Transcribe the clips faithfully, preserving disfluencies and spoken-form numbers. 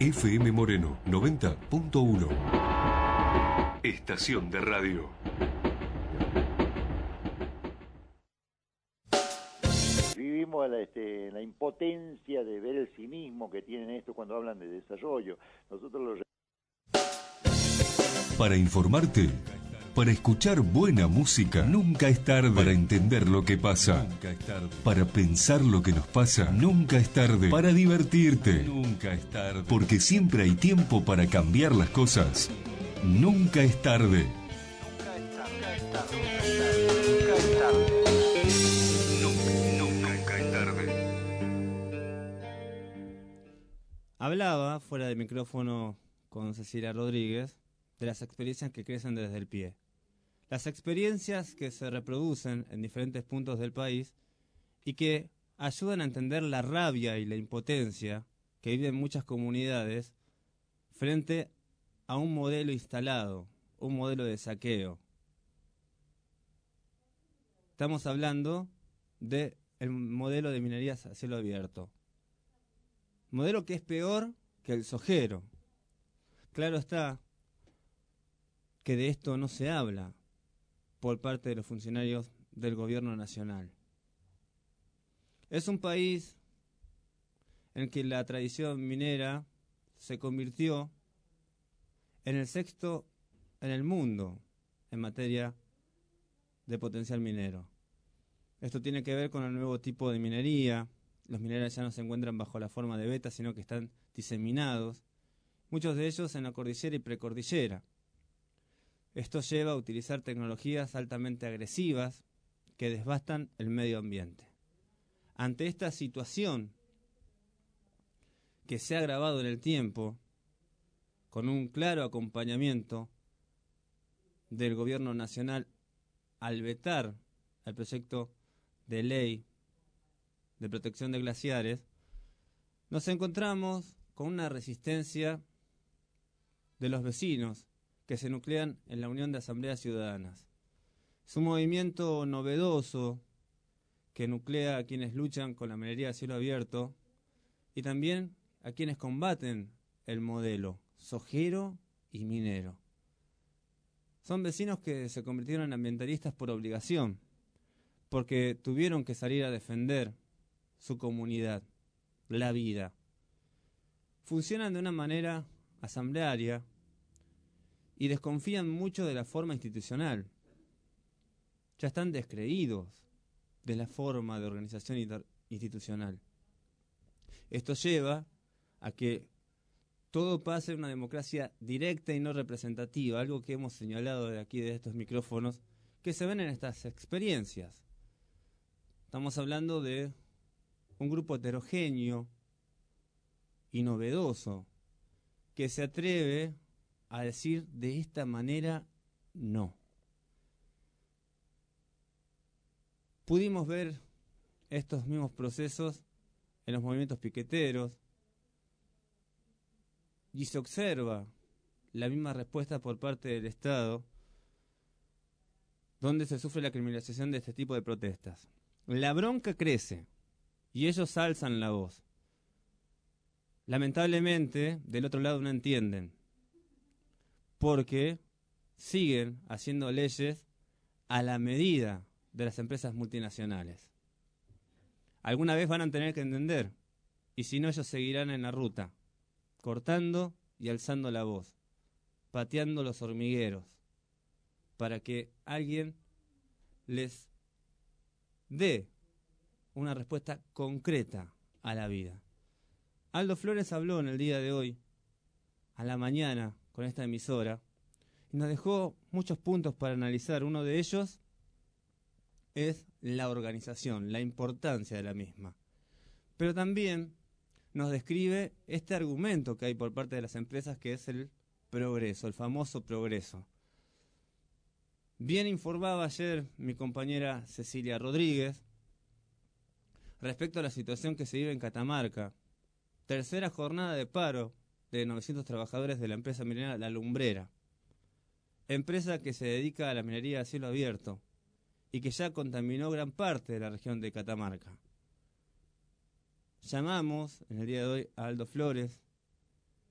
F M Moreno noventa punto uno. Estación de radio. Vivimos la, este, la impotencia de ver el cinismo que tienen esto cuando hablan de desarrollo. Nosotros lo... Para informarte, para escuchar buena música, nunca es tarde. Para entender lo que pasa, nunca es tarde. Para pensar lo que nos pasa, nunca es tarde. Para divertirte, nunca es tarde. Porque siempre hay tiempo para cambiar las cosas. Nunca es tarde. Nunca es tarde. Nunca es tarde. Nunca es tarde. Nunca, nunca es tarde. Hablaba fuera de micrófono con Cecilia Rodríguez de las experiencias que crecen desde el pie. Las experiencias que se reproducen en diferentes puntos del país y que ayudan a entender la rabia y la impotencia que viven muchas comunidades frente a un modelo instalado, un modelo de saqueo. Estamos hablando del modelo de minerías a cielo abierto. Modelo que es peor que el sojero. Claro está que de esto no se habla por parte de los funcionarios del gobierno nacional. Es un país en que la tradición minera se convirtió en el sexto en el mundo en materia de potencial minero. Esto tiene que ver con el nuevo tipo de minería. Los minerales ya no se encuentran bajo la forma de vetas, sino que están diseminados, muchos de ellos en la cordillera y precordillera. Esto lleva a utilizar tecnologías altamente agresivas que devastan el medio ambiente. Ante esta situación que se ha agravado en el tiempo, con un claro acompañamiento del gobierno nacional al vetar el proyecto de ley de protección de glaciares, nos encontramos con una resistencia de los vecinos que se nuclean en la Unión de Asambleas Ciudadanas. Es un movimiento novedoso que nuclea a quienes luchan con la minería a cielo abierto y también a quienes combaten el modelo sojero y minero. Son vecinos que se convirtieron en ambientalistas por obligación, porque tuvieron que salir a defender su comunidad, la vida. Funcionan de una manera asamblearia y desconfían mucho de la forma institucional. Ya están descreídos de la forma de organización institucional. Esto lleva a que todo pase en una democracia directa y no representativa, algo que hemos señalado de aquí, de estos micrófonos, que se ven en estas experiencias. Estamos hablando de un grupo heterogéneo y novedoso que se atreve a decir de esta manera no. Pudimos ver estos mismos procesos en los movimientos piqueteros y se observa la misma respuesta por parte del Estado, donde se sufre la criminalización de este tipo de protestas. La bronca crece y ellos alzan la voz. Lamentablemente, del otro lado no entienden, porque siguen haciendo leyes a la medida de las empresas multinacionales. Alguna vez van a tener que entender, y si no, ellos seguirán en la ruta, cortando y alzando la voz, pateando los hormigueros, para que alguien les dé una respuesta concreta a la vida. Aldo Flores habló en el día de hoy, a la mañana, con esta emisora, y nos dejó muchos puntos para analizar. Uno de ellos es la organización, la importancia de la misma. Pero también nos describe este argumento que hay por parte de las empresas, que es el progreso, el famoso progreso. Bien informaba ayer mi compañera Cecilia Rodríguez respecto a la situación que se vive en Catamarca. Tercera jornada de paro de novecientos trabajadores de la empresa minera La Lumbrera, empresa que se dedica a la minería a cielo abierto y que ya contaminó gran parte de la región de Catamarca. Llamamos en el día de hoy a Aldo Flores,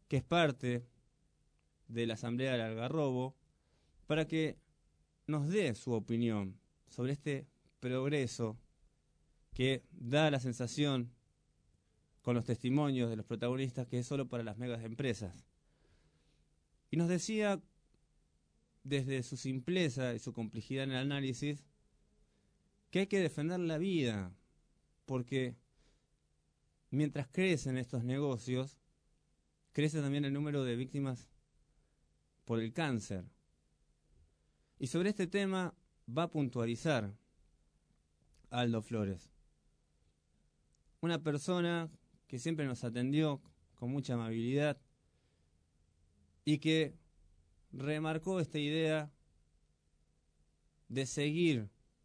que es parte de la Asamblea del Algarrobo, para que nos dé su opinión sobre este progreso que da la sensación, con los testimonios de los protagonistas, que es solo para las megas empresas. Y nos decía, desde su simpleza y su complejidad en el análisis, que hay que defender la vida, porque mientras crecen estos negocios, crece también el número de víctimas por el cáncer. Y sobre este tema va a puntualizar Aldo Flores, una persona que siempre nos atendió con mucha amabilidad y que remarcó esta idea de seguir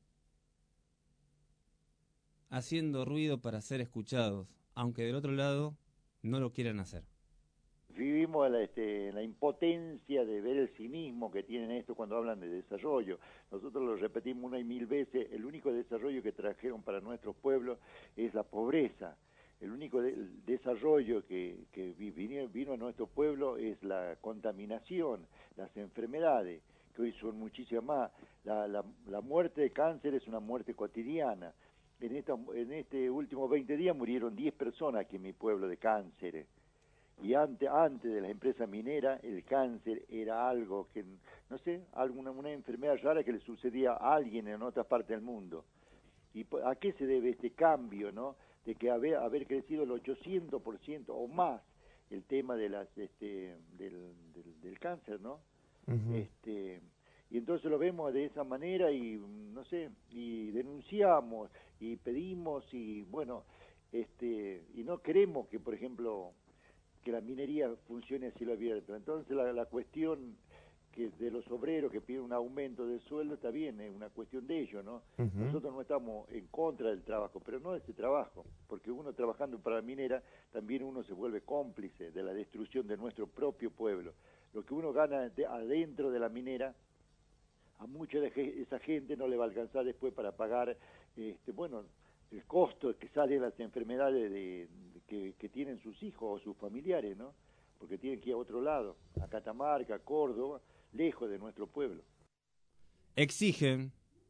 haciendo ruido para ser escuchados, aunque del otro lado no lo quieran hacer. Vivimos la, este, la impotencia de ver el cinismo que tienen esto cuando hablan de desarrollo. Nosotros lo repetimos una y mil veces, el único desarrollo que trajeron para nuestros pueblos es la pobreza. El único de, el desarrollo que, que vino, vino a nuestro pueblo es la contaminación, las enfermedades, que hoy son muchísimas más. La, la, la muerte de cáncer es una muerte cotidiana. En, esta, en este último veinte días murieron diez personas aquí en mi pueblo de cáncer. Y antes, antes de la empresa minera, el cáncer era algo que, no sé, alguna una enfermedad rara que le sucedía a alguien en otra parte del mundo. ¿Y a qué se debe este cambio, no? De que haber, haber crecido el ochocientos por ciento o más el tema de las, este, del, del, del cáncer, ¿no? Uh-huh. Este, y entonces lo vemos de esa manera y, no sé, y denunciamos y pedimos y, bueno, este, y no queremos que, por ejemplo, que la minería funcione a cielo abierto. Entonces la, la cuestión que de los obreros que piden un aumento de sueldo está bien, es una cuestión de ellos, ¿no? Uh-huh. Nosotros no estamos en contra del trabajo, pero no de ese trabajo, porque uno trabajando para la minera, también uno se vuelve cómplice de la destrucción de nuestro propio pueblo. Lo que uno gana de, adentro de la minera, a mucha de esa gente no le va a alcanzar después para pagar, este, bueno, el costo que salen las enfermedades de, de que, que tienen sus hijos o sus familiares, ¿no? Porque tienen que ir a otro lado, a Catamarca, a Córdoba, lejos de nuestro pueblo. Exigen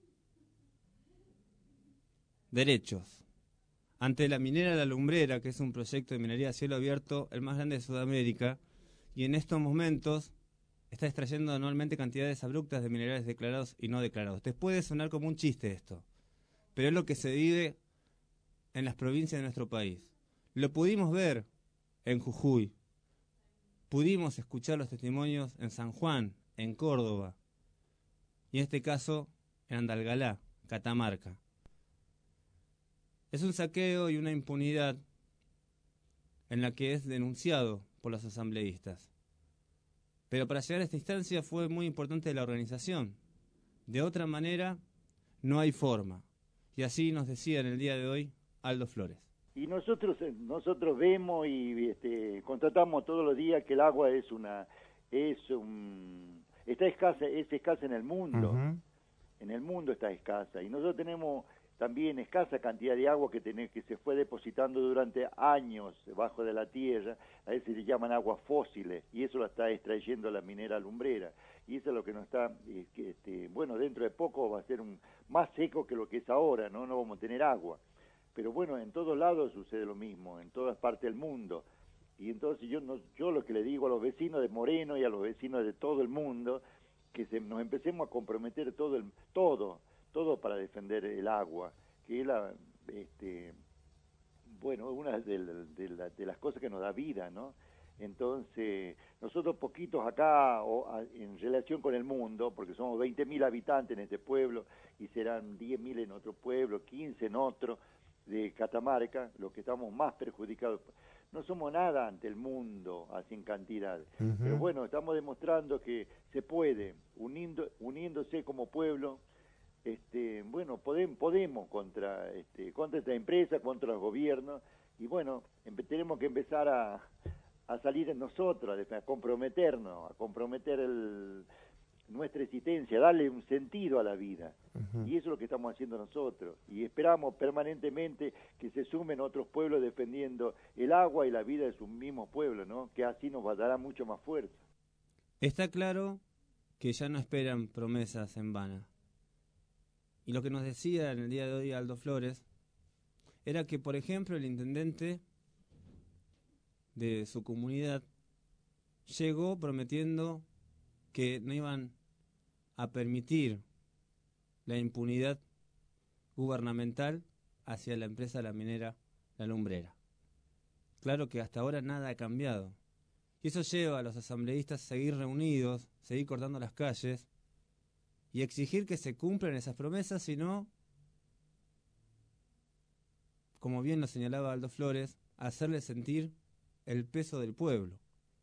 derechos. Ante la minera La Lumbrera, que es un proyecto de minería a cielo abierto, el más grande de Sudamérica, y en estos momentos está extrayendo anualmente cantidades abruptas de minerales declarados y no declarados. Te puede sonar como un chiste esto, pero es lo que se vive en las provincias de nuestro país. Lo pudimos ver en Jujuy, pudimos escuchar los testimonios en San Juan, en Córdoba, y en este caso en Andalgalá, Catamarca. Es un saqueo y una impunidad en la que es denunciado por los asambleístas. Pero para llegar a esta instancia fue muy importante la organización. De otra manera, no hay forma. Y así nos decía en el día de hoy Aldo Flores. Y nosotros nosotros vemos y este, constatamos todos los días que el agua es una es un está escasa es escasa en el mundo. Uh-huh. En el mundo está escasa y nosotros tenemos también escasa cantidad de agua que tenés, que se fue depositando durante años debajo de la tierra. A veces se le llaman aguas fósiles y eso lo está extrayendo la minera lumbrera y eso es lo que nos está este, bueno, dentro de poco va a ser un más seco que lo que es ahora, no no vamos a tener agua. Pero bueno, en todos lados sucede lo mismo, en todas partes del mundo. Y entonces yo no, yo lo que le digo a los vecinos de Moreno y a los vecinos de todo el mundo, que se, nos empecemos a comprometer todo, el, todo, todo para defender el agua, que es la, este, bueno, una de, de, de, de las cosas que nos da vida, ¿no? Entonces, nosotros poquitos acá, o, a, en relación con el mundo, porque somos veinte mil habitantes en este pueblo, y serán diez mil en otro pueblo, quince en otro, de Catamarca, los que estamos más perjudicados. No somos nada ante el mundo, así en cantidad. Uh-huh. Pero bueno, estamos demostrando que se puede, uniendo, uniéndose como pueblo, este, bueno, podemos, podemos contra, este, contra esta empresa, contra los gobiernos, y bueno, tenemos que empezar a, a salir en nosotros, a, a comprometernos, a comprometer el, nuestra existencia, darle un sentido a la vida. Uh-huh. Y eso es lo que estamos haciendo nosotros. Y esperamos permanentemente que se sumen otros pueblos defendiendo el agua y la vida de sus mismos pueblos, ¿no? Que así nos dará mucho más fuerza. Está claro que ya no esperan promesas en vano. Y lo que nos decía en el día de hoy Aldo Flores era que, por ejemplo, el intendente de su comunidad llegó prometiendo que no iban a permitir la impunidad gubernamental hacia la empresa la minera La Lumbrera. Claro que hasta ahora nada ha cambiado. Y eso lleva a los asambleístas a seguir reunidos, seguir cortando las calles y exigir que se cumplan esas promesas, si no, como bien lo señalaba Aldo Flores, hacerle sentir el peso del pueblo.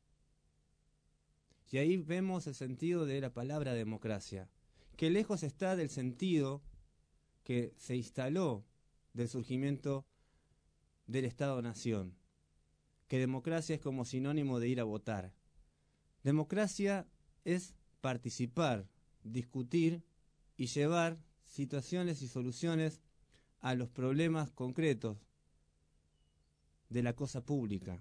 Y ahí vemos el sentido de la palabra democracia, que lejos está del sentido que se instaló del surgimiento del Estado-Nación, que democracia es como sinónimo de ir a votar. Democracia es participar, discutir y llevar situaciones y soluciones a los problemas concretos de la cosa pública,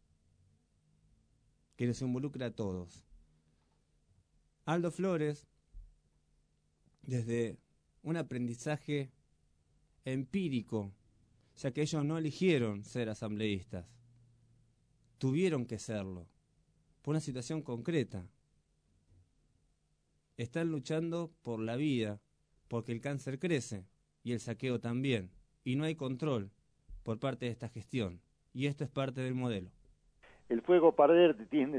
que nos involucra a todos. Aldo Flores, desde un aprendizaje empírico, ya que ellos no eligieron ser asambleístas, tuvieron que serlo, por una situación concreta. Están luchando por la vida, porque el cáncer crece y el saqueo también, y no hay control por parte de esta gestión, y esto es parte del modelo. El fuego para arder tiene,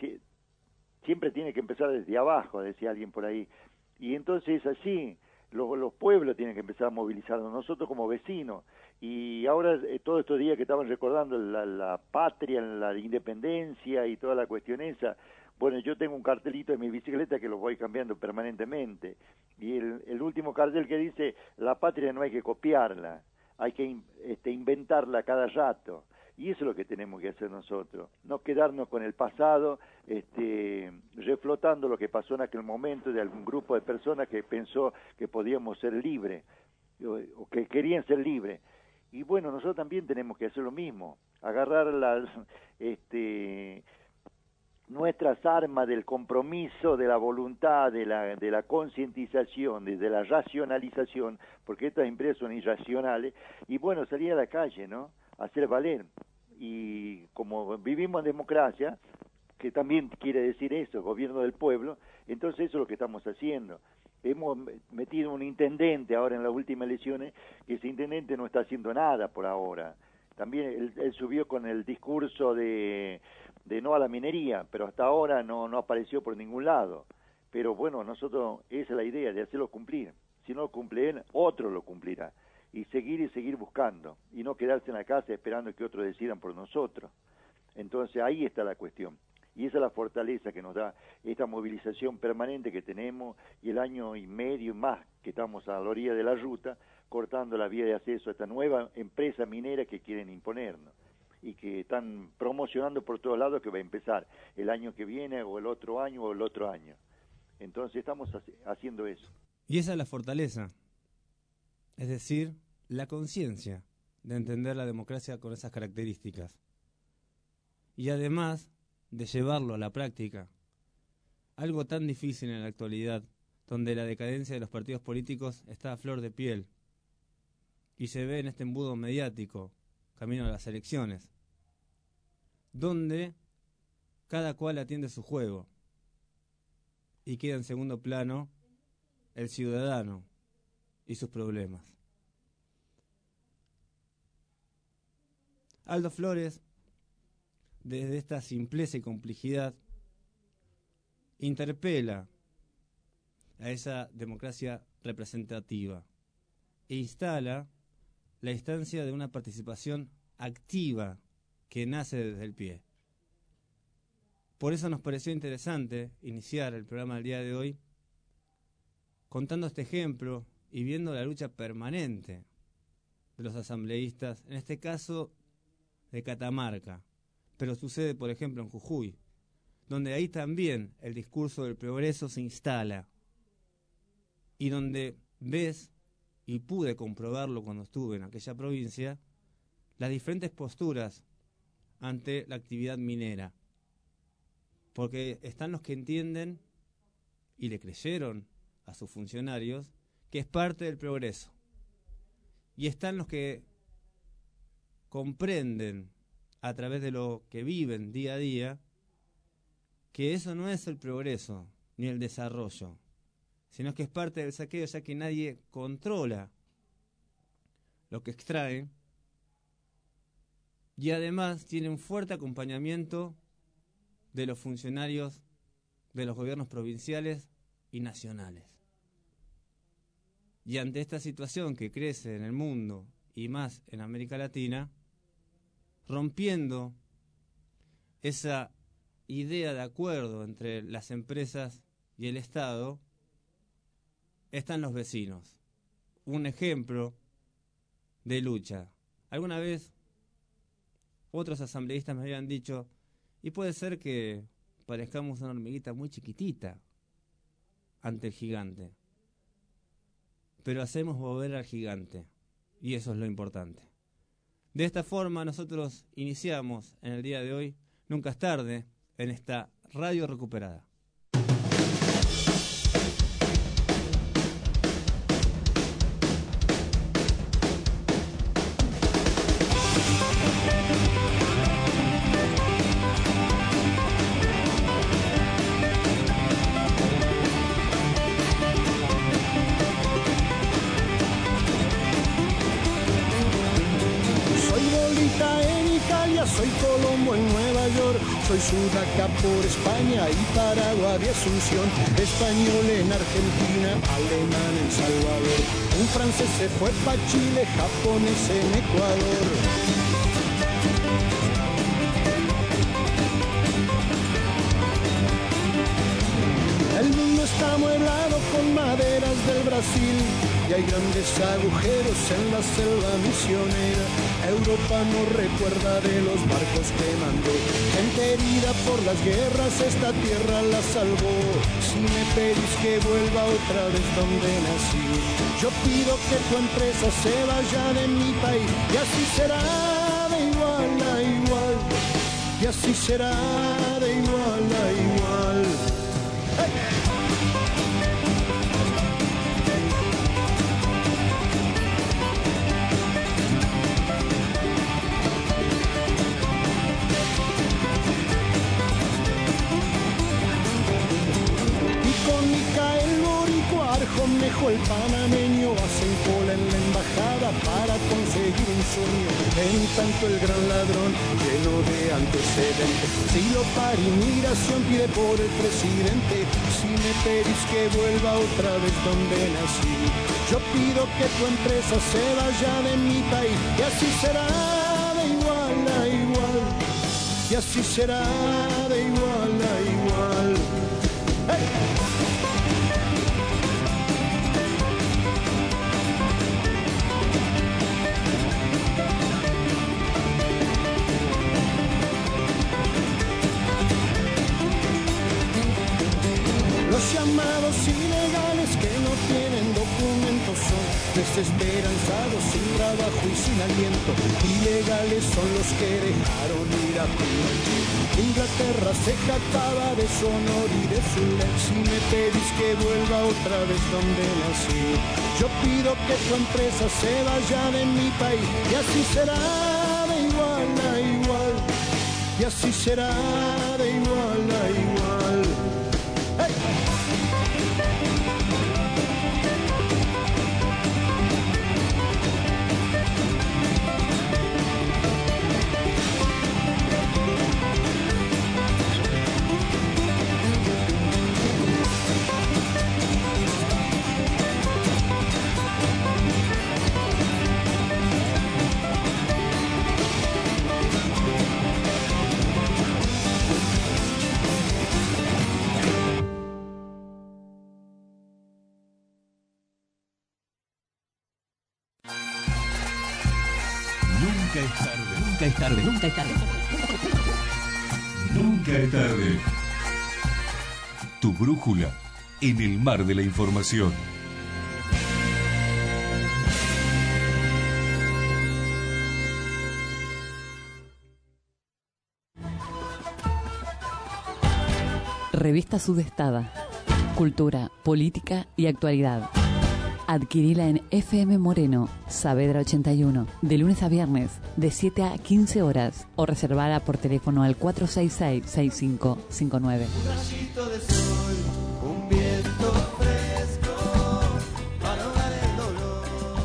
siempre tiene que empezar desde abajo, decía alguien por ahí, y entonces es así, los, los pueblos tienen que empezar a movilizarnos, nosotros como vecinos, y ahora eh, todos estos días que estaban recordando la, la patria, la independencia y toda la cuestión esa, bueno, yo tengo un cartelito en mi bicicleta que lo voy cambiando permanentemente, y el, el último cartel que dice, la patria no hay que copiarla, hay que este, inventarla cada rato. Y eso es lo que tenemos que hacer nosotros, no quedarnos con el pasado, este, reflotando lo que pasó en aquel momento de algún grupo de personas que pensó que podíamos ser libres, o, o que querían ser libres. Y bueno, nosotros también tenemos que hacer lo mismo, agarrar las, este, nuestras armas del compromiso, de la voluntad, de la, de la concientización, de, de la racionalización, porque estas empresas son irracionales, y bueno, salir a la calle, ¿no?, hacer valer. Y como vivimos en democracia, que también quiere decir eso, gobierno del pueblo, entonces eso es lo que estamos haciendo. Hemos metido un intendente ahora en las últimas elecciones, que ese intendente no está haciendo nada por ahora. También él, él subió con el discurso de, de no a la minería, pero hasta ahora no, no apareció por ningún lado. Pero bueno, nosotros, esa es la idea, de hacerlo cumplir. Si no lo cumple él, otro lo cumplirá. Y seguir y seguir buscando, y no quedarse en la casa esperando que otros decidan por nosotros. Entonces ahí está la cuestión, y esa es la fortaleza que nos da esta movilización permanente que tenemos, y el año y medio más que estamos a la orilla de la ruta, cortando la vía de acceso a esta nueva empresa minera que quieren imponernos, y que están promocionando por todos lados que va a empezar el año que viene, o el otro año, o el otro año. Entonces estamos haciendo eso. Y esa es la fortaleza. Es decir, la conciencia de entender la democracia con esas características. Y además de llevarlo a la práctica. Algo tan difícil en la actualidad, donde la decadencia de los partidos políticos está a flor de piel. Y se ve en este embudo mediático, camino a las elecciones, donde cada cual atiende su juego. Y queda en segundo plano el ciudadano y sus problemas. Aldo Flores, desde esta simpleza y complejidad, interpela a esa democracia representativa e instala la instancia de una participación activa que nace desde el pie. Por eso nos pareció interesante iniciar el programa del día de hoy contando este ejemplo y viendo la lucha permanente de los asambleístas, en este caso de Catamarca, pero sucede por ejemplo en Jujuy, donde ahí también el discurso del progreso se instala y donde ves, y pude comprobarlo cuando estuve en aquella provincia, las diferentes posturas ante la actividad minera. Porque están los que entienden y le creyeron a sus funcionarios que es parte del progreso. Y están los que comprenden a través de lo que viven día a día que eso no es el progreso ni el desarrollo, sino que es parte del saqueo, ya que nadie controla lo que extrae y además tiene un fuerte acompañamiento de los funcionarios de los gobiernos provinciales y nacionales. Y ante esta situación que crece en el mundo y más en América Latina, rompiendo esa idea de acuerdo entre las empresas y el Estado, están los vecinos. Un ejemplo de lucha. Alguna vez otros asambleístas me habían dicho, y puede ser que parezcamos una hormiguita muy chiquitita ante el gigante, pero hacemos mover al gigante, y eso es lo importante. De esta forma nosotros iniciamos en el día de hoy, Nunca es tarde, en esta radio recuperada. Soy Colombo en Nueva York, soy Sudaca por España y Paraguay y Asunción, español en Argentina, alemán en Salvador, un francés se fue pa' Chile, japonés en Ecuador. El mundo está amueblado con maderas del Brasil y hay grandes agujeros en la selva misionera. Europa no recuerda de los barcos que mandó, gente herida por las guerras, esta tierra la salvó. Si me pedís que vuelva otra vez donde nací, yo pido que tu empresa se vaya de mi país, y así será de igual a igual, y así será de igual a igual. ¡Hey! Conejo el panameño hacen cola en la embajada para conseguir un sueño. En tanto el gran ladrón lleno de antecedentes, silo para inmigración pide por el presidente. Si me pedís que vuelva otra vez donde nací, yo pido que tu empresa se vaya de mi país, y así será de igual a igual, y así será de igual a igual. ¡Hey! Los llamados ilegales que no tienen documentos son desesperanzados, sin trabajo y sin aliento. Ilegales son los que dejaron ir a Cuba. Inglaterra se jactaba de su honor y de su ley. Si me pedís que vuelva otra vez donde nací, yo pido que tu empresa se vaya de mi país, y así será de igual a igual, y así será de igual a igual. ¡Hey! Nunca es tarde, nunca es tarde. Nunca es tarde. Tu brújula en el mar de la información. Revista Sudestada. Cultura, política y actualidad. Adquirila en F M Moreno, Saavedra ochenta y uno, de lunes a viernes, de siete a quince horas, o reservada por teléfono al cuatro seis seis, seis cinco cinco nueve. Un rayito de sol, un viento fresco, para ahogar el dolor.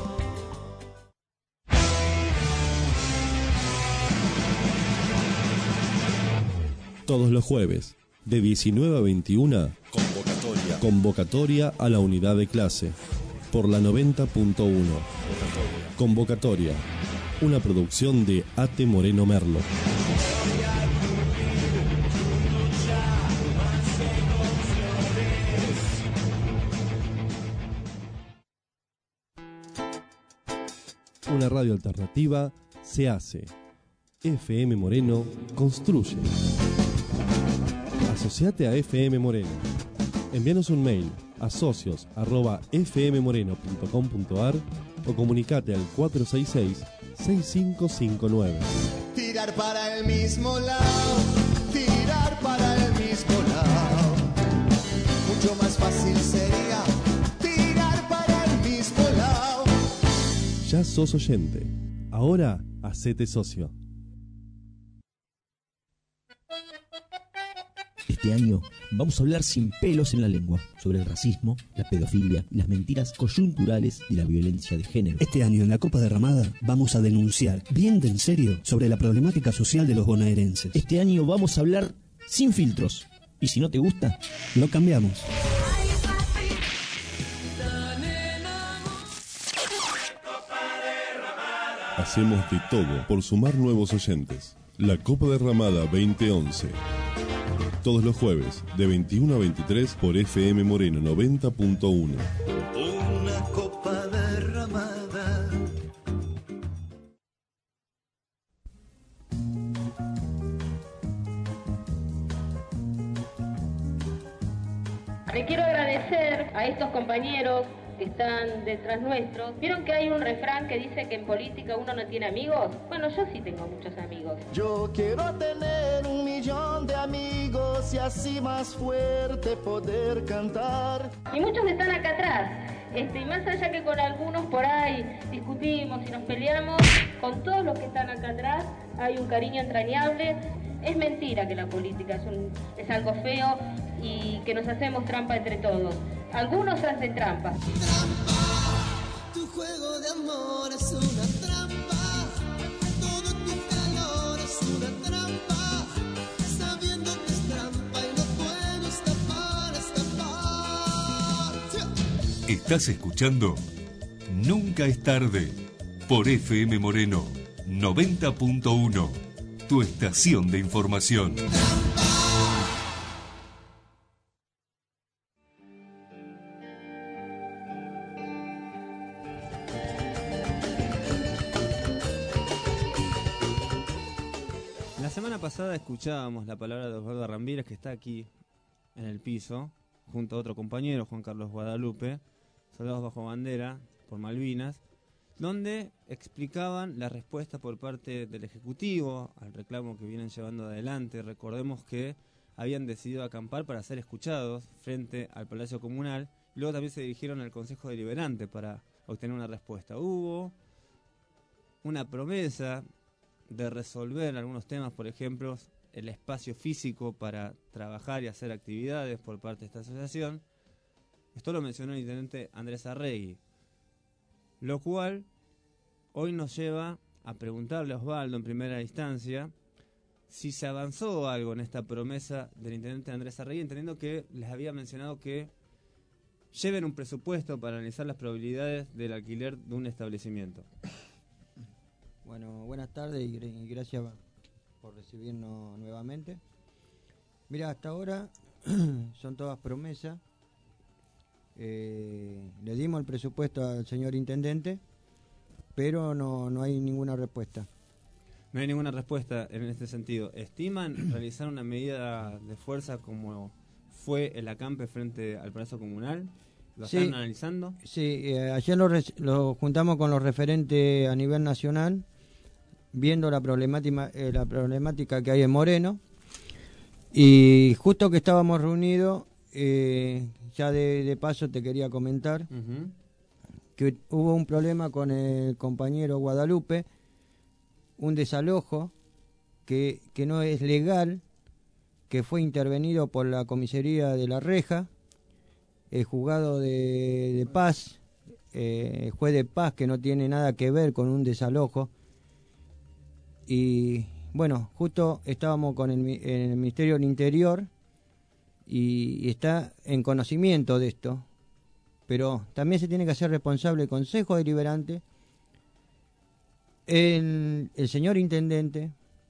Todos los jueves, de diecinueve a veintiuna, convocatoria. Convocatoria a la unidad de clase. Por la noventa punto uno. Convocatoria. Una producción de A T Moreno Merlo. Una radio alternativa se hace. F M Moreno construye. Asociate a F M Moreno. Envíanos un mail a socios arroba f m moreno punto com punto a r o comunicate al cuatro seis seis, seis cinco cinco nueve. Tirar para el mismo lado, tirar para el mismo lado. Mucho más fácil sería tirar para el mismo lado. Ya sos oyente. Ahora hacete socio. Este año vamos a hablar sin pelos en la lengua sobre el racismo, la pedofilia y las mentiras coyunturales y la violencia de género. Este año en la Copa Derramada vamos a denunciar bien de en serio sobre la problemática social de los bonaerenses. Este año vamos a hablar sin filtros. Y si no te gusta, lo cambiamos. Hacemos de todo por sumar nuevos oyentes. La Copa Derramada veinte once. Todos los jueves, de veintiuno a veintitrés, por F M Moreno noventa punto uno. Una copa derramada. Le quiero agradecer a estos compañeros que están detrás nuestros. ¿Vieron que hay un refrán que dice que en política uno no tiene amigos? Bueno, yo sí tengo muchos amigos. Yo quiero tener un millón de amigos y así más fuerte poder cantar. Y muchos están acá atrás. Este, y más allá que con algunos por ahí discutimos y nos peleamos, con todos los que están acá atrás hay un cariño entrañable. Es mentira que la política es, un, es algo feo y que nos hacemos trampa entre todos. Algunos hacen trampa. Trampa, tu juego de amor es una trampa. Todo tu calor es una trampa. Sabiendo que es trampa y no puedo escapar, escapar. Estás escuchando Nunca es tarde por F M Moreno noventa punto uno, tu estación de información. La semana pasada escuchábamos la palabra de Osvaldo Ramírez, que está aquí en el piso, junto a otro compañero, Juan Carlos Guadalupe, Soldados Bajo Bandera, por Malvinas, donde explicaban la respuesta por parte del Ejecutivo al reclamo que vienen llevando adelante. Recordemos que habían decidido acampar para ser escuchados frente al Palacio Comunal, y luego también se dirigieron al Consejo Deliberante para obtener una respuesta. Hubo una promesa de resolver algunos temas, por ejemplo, el espacio físico para trabajar y hacer actividades por parte de esta asociación. Esto lo mencionó el intendente Andrés Arregui, lo cual hoy nos lleva a preguntarle a Osvaldo en primera instancia si se avanzó algo en esta promesa del intendente Andrés Arregui, entendiendo que les había mencionado que lleven un presupuesto para analizar las probabilidades del alquiler de un establecimiento. Bueno, buenas tardes y, y gracias por recibirnos nuevamente. Mira, hasta ahora son todas promesas. Eh, le dimos el presupuesto al señor intendente, pero no, no hay ninguna respuesta. No hay ninguna respuesta en este sentido. ¿Estiman realizar una medida de fuerza como fue el acampe frente al Palacio Comunal. ¿Lo Sí. están analizando? Sí, eh, ayer lo, res- lo juntamos con los referentes a nivel nacional, viendo la problemática, eh, la problemática que hay en Moreno, y justo que estábamos reunidos, eh, ya de, de paso te quería comentar Uh-huh. que hubo un problema con el compañero Guadalupe, un desalojo que, que no es legal, que fue intervenido por la comisaría de La Reja, el juzgado de, de paz, eh, el juez de paz, que no tiene nada que ver con un desalojo. Y bueno, justo estábamos con el, mi- el Ministerio del Interior y, y está en conocimiento de esto, pero también se tiene que hacer responsable el Consejo Deliberante, el, el señor Intendente,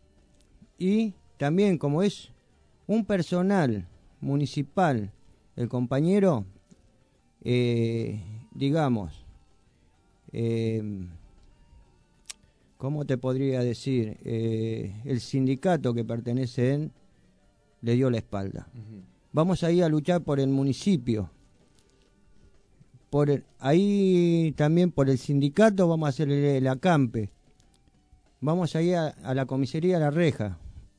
y también, como es un personal municipal, el compañero, eh, digamos, eh, ¿cómo te podría decir? Eh, el sindicato que pertenece a él le dio la espalda. Uh-huh. Vamos ahí a luchar por el municipio. Por el- ahí también por el sindicato vamos a hacer el, el acampe. Vamos ahí a, a la comisaría La Reja.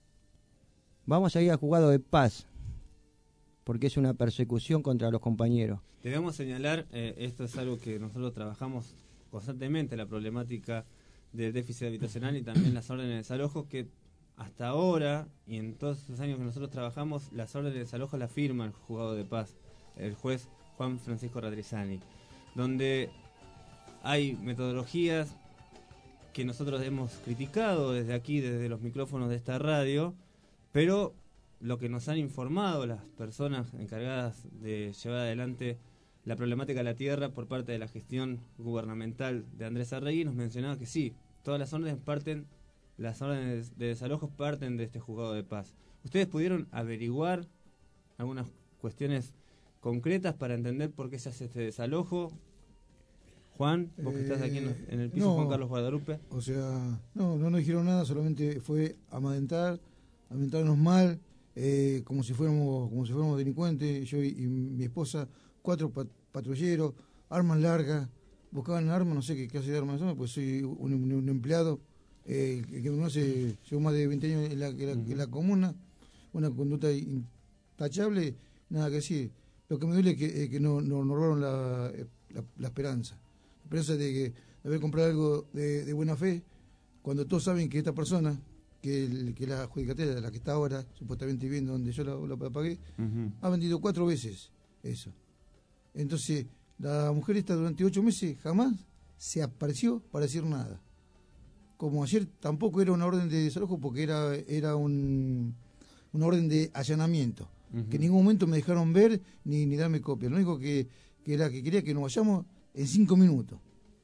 Vamos ahí al juzgado de paz. Porque es una persecución contra los compañeros. Debemos señalar, eh, esto es algo que nosotros trabajamos constantemente, la problemática del déficit habitacional y también las órdenes de desalojo, que hasta ahora y en todos estos años que nosotros trabajamos, las órdenes de desalojo las firma el juzgado de paz, el juez Juan Francisco Radrizani, donde hay metodologías que nosotros hemos criticado desde aquí, desde los micrófonos de esta radio, pero lo que nos han informado las personas encargadas de llevar adelante la problemática de la tierra por parte de la gestión gubernamental de Andrés Arregui nos mencionaba que sí, todas las órdenes parten, las órdenes de desalojo parten de este juzgado de paz. ¿Ustedes pudieron averiguar algunas cuestiones concretas para entender por qué se hace este desalojo? Juan, vos que estás aquí en, los- en el piso, no, Juan Carlos Guadalupe. O sea, no, no nos dijeron nada, solamente fue amadentar, amamentarnos mal, eh, como si fuéramos como si fuéramos delincuentes, yo y, y mi esposa, cuatro pat- patrulleros, armas largas, buscaban armas, no sé qué clase de armas son, pues soy un, un- un empleado eh, que que me conoce, llevo más de veinte años en la, en la, en la comuna, una conducta intachable, nada que decir. Lo que me duele es que, eh, que no, no, nos robaron la, la, la esperanza. La esperanza de, que, de haber comprado algo de, de buena fe, cuando todos saben que esta persona, que, el, que la adjudicataria, la que está ahora supuestamente viviendo donde yo la, la pagué, Uh-huh. ha vendido cuatro veces eso. Entonces, la mujer esta durante ocho meses jamás se apareció para decir nada. Como ayer tampoco era una orden de desalojo porque era, era un, una orden de allanamiento. Uh-huh. Que en ningún momento me dejaron ver ni, ni darme copia. Lo único que, que era que quería que nos vayamos en cinco minutos.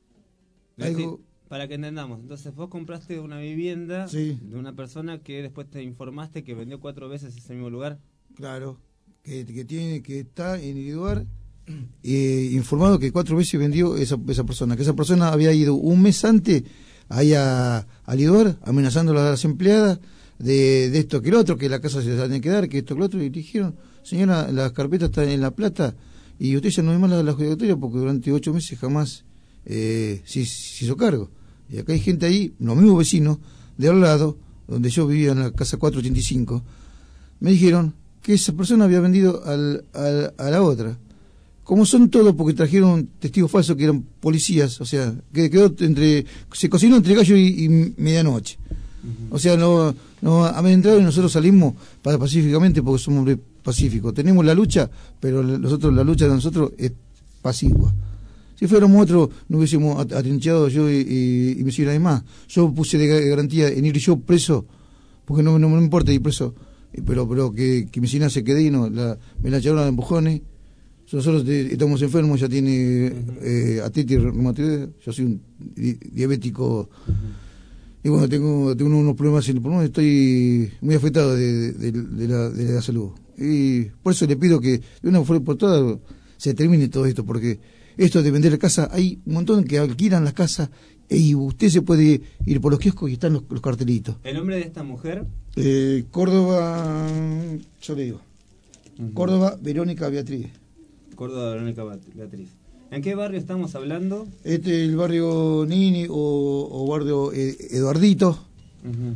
Algo, Para que entendamos, entonces vos compraste una vivienda Sí. de una persona que después te informaste que vendió cuatro veces ese mismo lugar. claro, que, que tiene que está en el lugar eh, informado que cuatro veces vendió esa, esa persona, que esa persona había ido un mes antes ahí a, a Lidor amenazando a las empleadas de, de esto que el otro, que la casa se tiene que dar, que esto que el otro, y dijeron, señora, las carpetas están en La Plata y usted ya no es más la, la judicatoria porque durante ocho meses jamás eh, se, se hizo cargo. Y acá hay gente ahí, los mismos vecinos de al lado, donde yo vivía en la casa cuatrocientos ochenta y cinco, me dijeron que esa persona había vendido al, al, a la otra. Como son todos, porque trajeron testigos falsos que eran policías, o sea, que quedó entre, se cocinó entre gallo y, y medianoche. Uh-huh. O sea, no, no han entrado y nosotros salimos para pacíficamente porque somos hombres pacíficos. Tenemos la lucha, pero nosotros la lucha de nosotros es pasiva. Si fuéramos otros, no hubiésemos atrinchado yo y, y, y me sirve más. Yo puse de garantía en ir yo preso, porque no, no me importa ir preso, pero pero que, que mi cina se quede y no, la, me la echaron a empujones. Nosotros estamos enfermos, ya tiene uh-huh. eh, artritis reumatoide, yo soy un di- diabético, uh-huh. y bueno, tengo, tengo unos problemas en el pulmón, estoy muy afectado de, de, de, la, de la salud. Y por eso le pido que de una vez por todas se termine todo esto, porque esto de vender la casa, hay un montón que alquilan las casas y usted se puede ir por los kioscos y están los, los cartelitos. ¿El nombre de esta mujer? Eh, Córdoba, yo le digo. Uh-huh. Córdoba, Verónica, Beatriz. Córdoba, Verónica, Beatriz. ¿En qué barrio estamos hablando? Este es el barrio Nini o, o barrio Eduardito, uh-huh.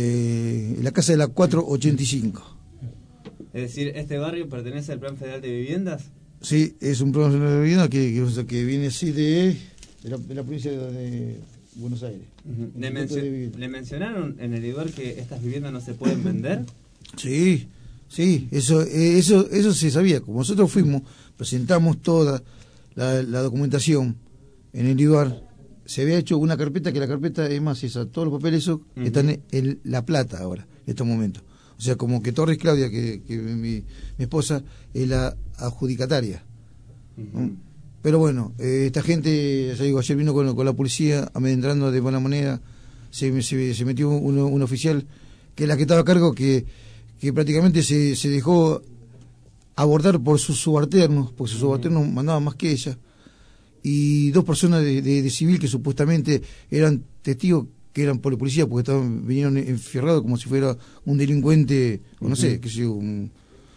eh, la casa de la cuatrocientos ochenta y cinco. Es decir, ¿este barrio pertenece al Plan Federal de Viviendas? Sí, es un plan federal de viviendas que, que, que viene así de, de, la, de la provincia de, de Buenos Aires. Uh-huh. ¿Le, mencio- ¿Le mencionaron en el Ibar que estas viviendas no se pueden vender? Sí, sí, eso, eso, eso se sabía. Como nosotros fuimos, presentamos toda la, la documentación en el Ibar, se había hecho una carpeta, que la carpeta es más esa, todos los papeles esos uh-huh. están en, en La Plata ahora, en estos momentos. O sea, como que Torres Claudia, que, que mi, mi esposa, es la adjudicataria. Uh-huh. ¿no? Pero bueno, eh, esta gente, ya digo, ayer vino con, con la policía, amedrentando de buena manera, se, se, se metió un, un oficial, que es la que estaba a cargo, que, que prácticamente se, se dejó abordar por sus subalternos, porque sus uh-huh. subalternos mandaban más que ella, y dos personas de, de, de civil que supuestamente eran testigos, que eran por la policía, porque estaban vinieron enfierrados como si fuera un delincuente, o no uh-huh. sé, que sé, un,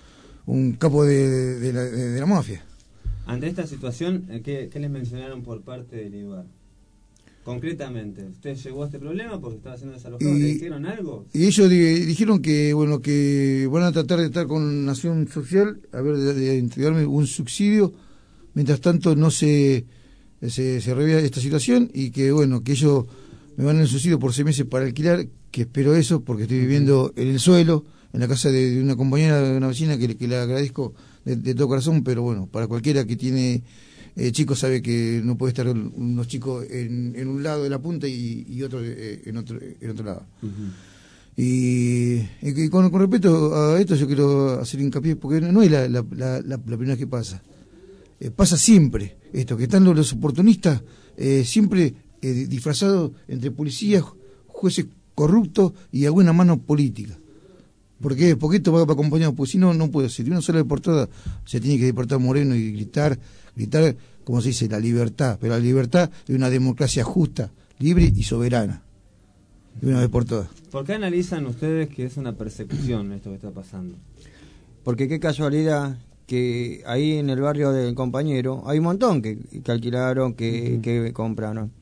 un capo de, de, la, de, de la mafia. Ante esta situación, ¿qué, qué les mencionaron por parte del Ibar? Concretamente, ¿usted llegó a este problema porque estaba siendo desalojado? ¿Le dijeron algo? Y ellos di, dijeron que bueno que van a tratar de estar con Nación Social, a ver, de, de entregarme un subsidio, mientras tanto no se, se, se revea esta situación, y que bueno, que ellos me van a dar un subsidio por seis meses para alquilar, que espero eso, porque estoy viviendo en el suelo, en la casa de, de una compañera, de una vecina, que, que le agradezco de, de todo corazón, pero bueno, para cualquiera que tiene eh, chicos sabe que no puede estar unos chicos en, en un lado de la punta y, y otro eh, en otro en otro lado. Uh-huh. Y, y con, con respecto a esto yo quiero hacer hincapié, porque no es la, la, la, la, la primera vez que pasa. Eh, pasa siempre esto, que están los, los oportunistas eh, siempre eh, disfrazados entre policías, jueces corruptos y alguna mano política. ¿Por qué? Porque esto va acompañado, porque si no, no puede ser. Si uno sale deportada, se tiene que deportar Moreno y gritar, gritar, como se dice, la libertad. Pero la libertad de una democracia justa, libre y soberana. De una vez por todas. ¿Por qué analizan ustedes que es una persecución esto que está pasando? Porque qué casualidad que ahí en el barrio del compañero hay un montón que, que alquilaron, que, uh-huh. que compraron.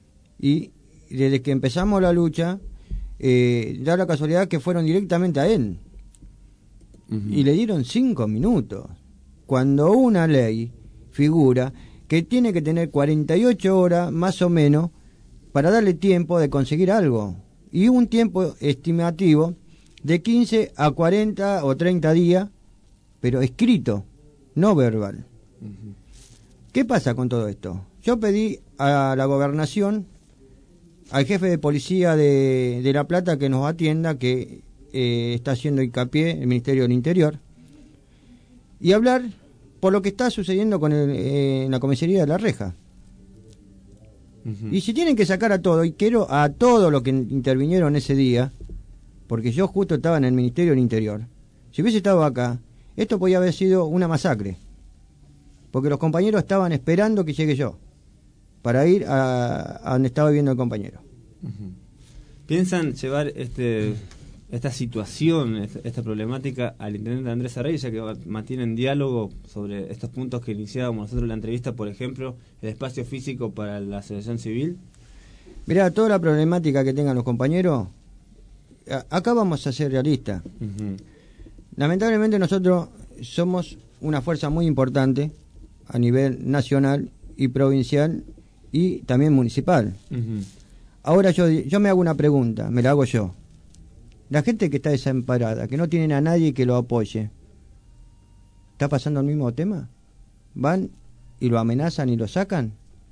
Y desde que empezamos la lucha, Eh, da la casualidad que fueron directamente a él uh-huh. y le dieron cinco minutos, cuando una ley figura que tiene que tener cuarenta y ocho horas más o menos para darle tiempo de conseguir algo, y un tiempo estimativo de quince a cuarenta o treinta días, pero escrito, no verbal. Uh-huh. ¿Qué pasa con todo esto? Yo pedí a la gobernación, al jefe de policía de, de La Plata, que nos atienda, que eh, está haciendo hincapié el Ministerio del Interior, y hablar por lo que está sucediendo con el, eh, en la comisaría de La Reja. Uh-huh. Y si tienen que sacar a todo, y quiero a todos los que intervinieron ese día, porque yo justo estaba en el Ministerio del Interior, si hubiese estado acá, esto podía haber sido una masacre, porque los compañeros estaban esperando que llegue yo para ir a, a donde estaba viviendo el compañero. Uh-huh. ¿Piensan llevar este esta situación, esta, esta problemática al intendente Andrés Arrey, ya que mantienen diálogo sobre estos puntos que iniciábamos nosotros en la entrevista, por ejemplo, el espacio físico para la asociación civil? Mirá, toda la problemática que tengan los compañeros, a, acá vamos a ser realistas. Uh-huh. Lamentablemente nosotros somos una fuerza muy importante a nivel nacional y provincial, y también municipal. Uh-huh. Ahora yo, yo me hago una pregunta, me la hago yo. La gente que está desamparada, que no tienen a nadie que lo apoye, ¿está pasando el mismo tema? ¿Van y lo amenazan y lo sacan?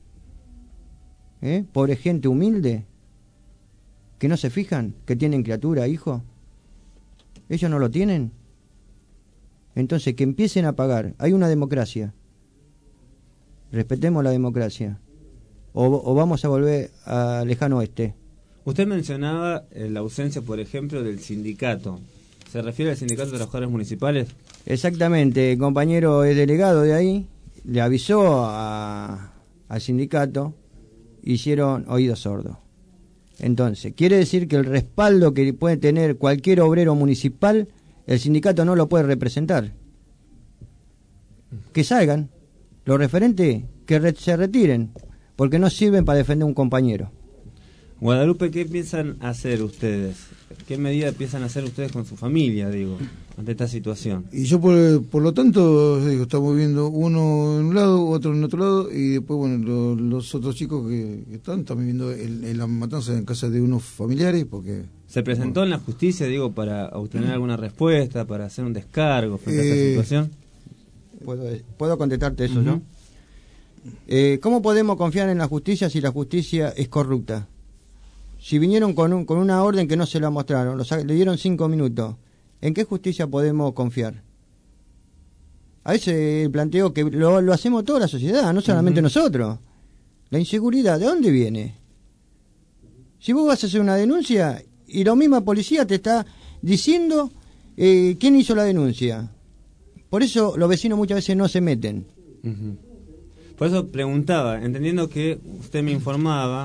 ¿Eh? Pobre gente humilde, que no se fijan, que tienen criatura, hijo. ¿Ellos no lo tienen? Entonces que empiecen a pagar. Hay una democracia. Respetemos la democracia. O, o vamos a volver al lejano oeste. Usted mencionaba eh, la ausencia, por ejemplo, del sindicato. ¿Se refiere al sindicato de trabajadores municipales? Exactamente, el compañero es delegado de ahí, le avisó a, al sindicato, hicieron oídos sordos. Entonces, quiere decir que el respaldo que puede tener cualquier obrero municipal, el sindicato no lo puede representar. que salgan, los referentes que re- se retiren, porque no sirven para defender a un compañero. Guadalupe, ¿qué piensan hacer ustedes? ¿Qué medida piensan hacer ustedes con su familia, digo, ante esta situación? Y yo, por, por lo tanto, digo, estamos viendo uno en un lado, otro en otro lado, y después, bueno, lo, los otros chicos que, que están, están viviendo el, el, la matanza en casa de unos familiares, porque... ¿Se presentó bueno. en la justicia, digo, para obtener alguna respuesta, para hacer un descargo frente eh, a esta situación? ¿Puedo, puedo contestarte eso, uh-huh. ¿no? Eh, ¿Cómo podemos confiar en la justicia si la justicia es corrupta? Si vinieron con, un, con una orden que no se la mostraron, lo, le dieron cinco minutos, ¿en qué justicia podemos confiar? A ese planteo que lo, lo hacemos toda la sociedad, no solamente uh-huh. nosotros. La inseguridad, ¿de dónde viene? Si vos vas a hacer una denuncia y la misma policía te está diciendo eh, quién hizo la denuncia. Por eso los vecinos muchas veces no se meten. Uh-huh. Por eso preguntaba, entendiendo que usted me informaba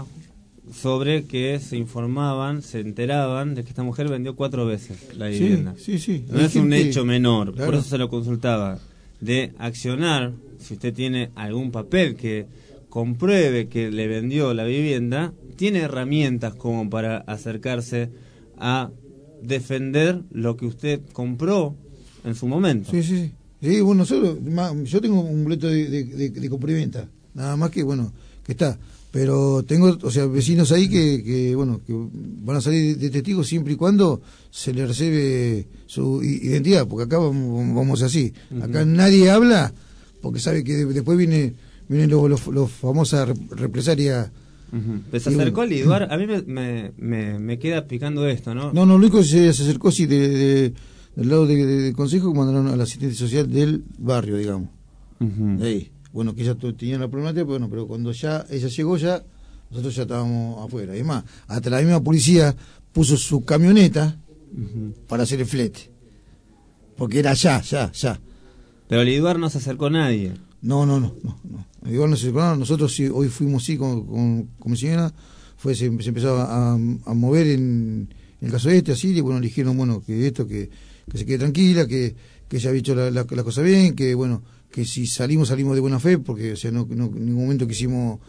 sobre que se informaban, se enteraban de que esta mujer vendió cuatro veces la vivienda. Sí, sí, sí. No es un hecho menor, claro. Por eso se lo consultaba. De accionar, si usted tiene algún papel que compruebe que le vendió la vivienda, tiene herramientas como para acercarse a defender lo que usted compró en su momento. Sí, sí, sí. Sí, bueno, nosotros, yo tengo un boleto de, de, de, de compraventa, nada más que, bueno, que está. Pero tengo, o sea, vecinos ahí que, que, bueno, que van a salir de testigos siempre y cuando se les recibe su identidad, porque acá vamos, vamos así. Uh-huh. Acá nadie habla porque sabe que de, después viene vienen los, los, los famosas represalias. Uh-huh. Se acercó el Liduar, a mí me, me, me, me queda picando esto, ¿no? No, no, lo único que se, se acercó sí de, de, del lado del de, de consejo que mandaron a la asistencia social del barrio, digamos. Uh-huh. De ahí. Bueno, que ella tenía la problemática, pero bueno, pero cuando ya ella llegó ya, nosotros ya estábamos afuera. Y más, hasta la misma policía puso su camioneta uh-huh. para hacer el flete. Porque era ya, ya, ya. Pero el Liduar no se acercó a nadie. No, no, no, no, no. El Liduar no se acercó a nadie. Nosotros sí, hoy fuimos sí con, con, con mi señora, fue, se, se empezó a, a mover en, en el caso este, así, y bueno, le dijeron, bueno, que esto, que, que se quede tranquila, que, que ella había hecho la, la, la cosa bien, que bueno, que si salimos, salimos de buena fe, porque o sea, no, no en ningún momento quisimos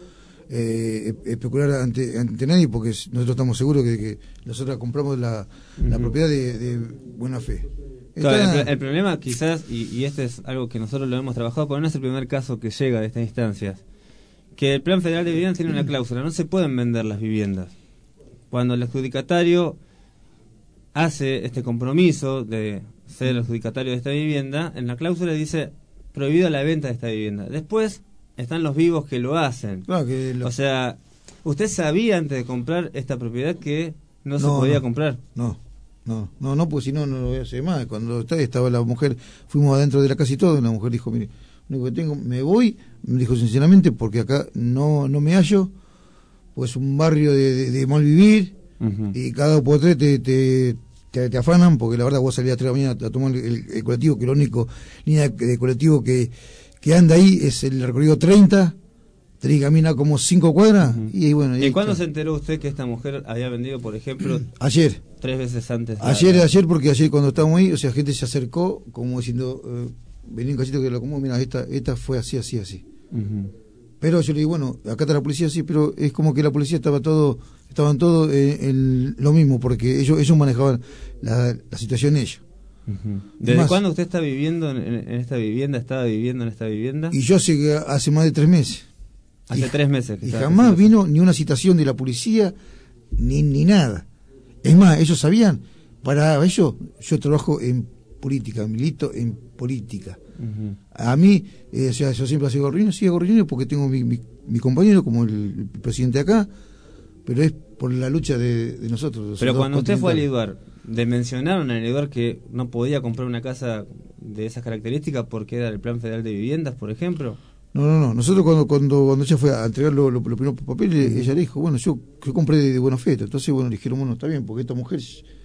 eh, especular ante, ante nadie, porque nosotros estamos seguros que, que nosotros compramos la, uh-huh. la propiedad de, de buena fe. Claro, Está... el, el problema quizás, y, y este es algo que nosotros lo hemos trabajado, pero no es el primer caso que llega de estas instancias, que el Plan Federal de Vivienda tiene una cláusula, no se pueden vender las viviendas. Cuando el adjudicatario hace este compromiso de ser el adjudicatario de esta vivienda, en la cláusula dice prohibido la venta de esta vivienda. Después están los vivos que lo hacen. Claro que lo... O sea, ¿usted sabía antes de comprar esta propiedad que no, no se podía no, comprar? No, no, no, no, pues si no, no lo voy a hacer más. Cuando estaba la mujer, fuimos adentro de la casa y todo, y la mujer dijo, mire, lo único que tengo, me voy, me dijo sinceramente, porque acá no, no me hallo, pues un barrio de, de, de mal vivir, uh-huh. y cada dos por tres te... te Te, te afanan, porque la verdad vos salís a tres de la mañana a tomar el, el colectivo, que la única línea de, de colectivo que, que anda ahí es el recorrido treinta, tenés que caminar como cinco cuadras, uh-huh. y bueno... ¿Y, ¿Y cuándo se enteró usted que esta mujer había vendido, por ejemplo, ayer tres veces antes? De ayer, la... ayer, porque ayer cuando estábamos ahí, o sea, gente se acercó, como diciendo, eh, venía un cachito que lo como, mira, esta, esta fue así, así, así. Uh-huh. Pero yo le digo, bueno, acá está la policía, sí, pero es como que la policía estaba todo, estaban todos eh, en lo mismo, porque ellos ellos manejaban la, la situación ellos. Uh-huh. ¿Desde más, cuándo usted está viviendo en, en esta vivienda, estaba viviendo en esta vivienda? Y yo hace, hace más de tres meses. Hace y, tres meses. Que y jamás vino ni una citación de la policía, ni, ni nada. Es más, ellos sabían, para ellos, yo trabajo en política, milito en política. Uh-huh. A mí, eh, o sea, yo siempre sigo reuniones, sigo reuniones porque tengo mi, mi, mi compañero como el, el presidente acá, pero es por la lucha de, de nosotros. Pero cuando usted fue al Liduar, ¿le mencionaron al Liduar que no podía comprar una casa de esas características porque era el Plan Federal de Viviendas, por ejemplo? No, no, no. Nosotros cuando cuando, cuando ella fue a entregar los lo, lo primeros papeles, uh-huh. ella le dijo, bueno, yo, yo compré de, de buena fe. Entonces, bueno, le dijeron, bueno, está bien, porque esta mujer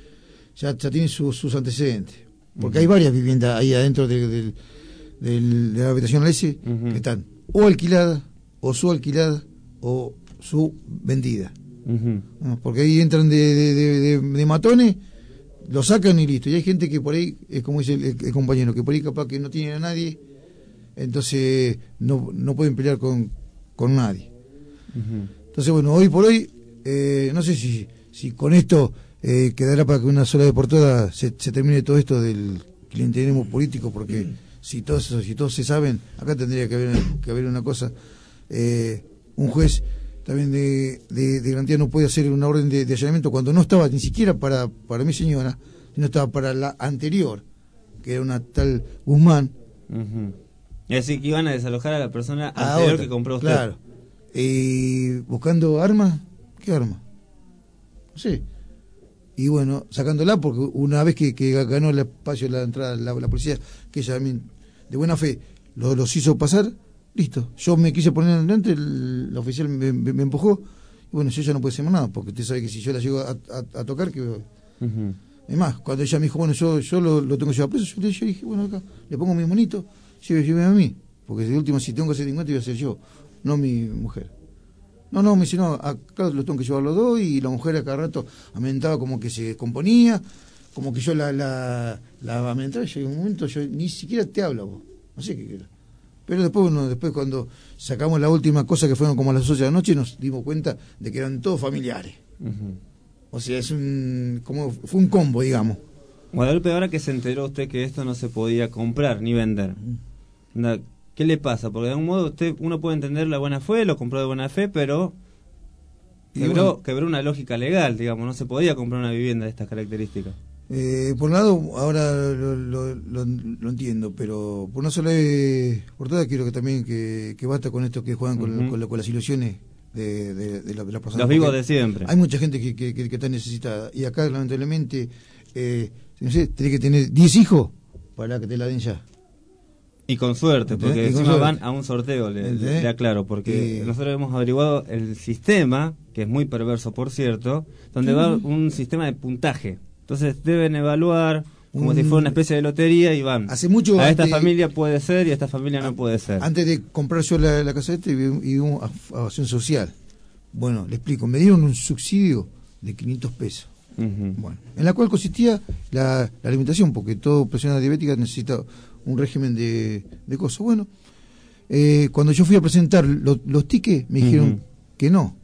ya, ya tiene su, sus antecedentes. Porque uh-huh. hay varias viviendas ahí adentro de, de, de, de la habitación S uh-huh. que están o alquiladas, o su alquilada, o su vendida. Uh-huh. ¿No? Porque ahí entran de, de, de, de, de matones, lo sacan y listo. Y hay gente que por ahí, es como dice el, el, el compañero, que por ahí capaz que no tiene a nadie, entonces no, no pueden pelear con, con nadie. Uh-huh. Entonces, bueno, hoy por hoy, eh, no sé si, si con esto eh, quedará para que una sola vez por todas se, se termine todo esto del clientelismo político, porque si todos, si todos se saben, acá tendría que haber, que haber una cosa, eh, un juez también de, de, de garantía no puede hacer una orden de, de allanamiento cuando no estaba ni siquiera para, para mi señora, sino estaba para la anterior, que era una tal Guzmán. Uh-huh. Es decir, que iban a desalojar a la persona a anterior otra, que compró usted. Claro. Eh, buscando armas, ¿qué arma? No sé. Y bueno, sacándola, porque una vez que, que ganó el espacio, la entrada, la, la policía, que ella también, de buena fe, lo, los hizo pasar, listo. Yo me quise poner adelante, el, el oficial me, me, me empujó, y bueno, yo ya no puedo hacer más nada, porque usted sabe que si yo la llego a, a, a tocar, que... Uh-huh. Es más, cuando ella me dijo, bueno, yo yo lo, lo tengo que llevar preso, yo le yo dije, bueno, acá, le pongo mi monito, lléveme a mí, porque de último, si tengo que hacer cincuenta, iba a ser yo, no mi mujer. No, no, me dice, no, acá lo tengo que llevar los dos, y la mujer a cada rato amenazaba como que se descomponía, como que yo la, la, la amenazaba, y yo en un momento, yo ni siquiera te hablo vos, no sé qué era. Pero después, bueno, después cuando sacamos la última cosa, que fueron como a las ocho de la noche, nos dimos cuenta de que eran todos familiares. Uh-huh. O sea, es un, como fue un combo, digamos. Guadalupe, ahora que se enteró usted que esto no se podía comprar ni vender, ¿qué le pasa? Porque de algún modo usted uno puede entender la buena fe, lo compró de buena fe, pero quebró, bueno, quebró una lógica legal, digamos, no se podía comprar una vivienda de estas características. Eh, por un lado, ahora lo, lo, lo, lo entiendo, pero por una sola vez, por todas, quiero que también que, que basta con esto que juegan con, uh-huh. con, con, con las ilusiones de, de, de, la, de la persona. Los vivos de siempre. Hay mucha gente que, que, que, que está necesitada, y acá lamentablemente eh, no sé, tenés que tener diez hijos para que te la den ya. Y con suerte, porque ¿Entendés? encima suerte. van a un sorteo, le, le aclaro, porque eh, nosotros hemos averiguado el sistema, que es muy perverso por cierto, donde uh-huh. va un sistema de puntaje. Entonces deben evaluar como un, si fuera una especie de lotería y van. Hace mucho a esta antes, familia puede ser y a esta familia no puede ser. Antes de comprar yo la, la casa esta y vivimos a acción social. Bueno, le explico, me dieron un subsidio de quinientos pesos. Uh-huh. Bueno, en la cual consistía la, la alimentación, porque todo persona diabética necesita un régimen de, de cosas. Bueno, eh, cuando yo fui a presentar lo, los tickets, me dijeron uh-huh. que no.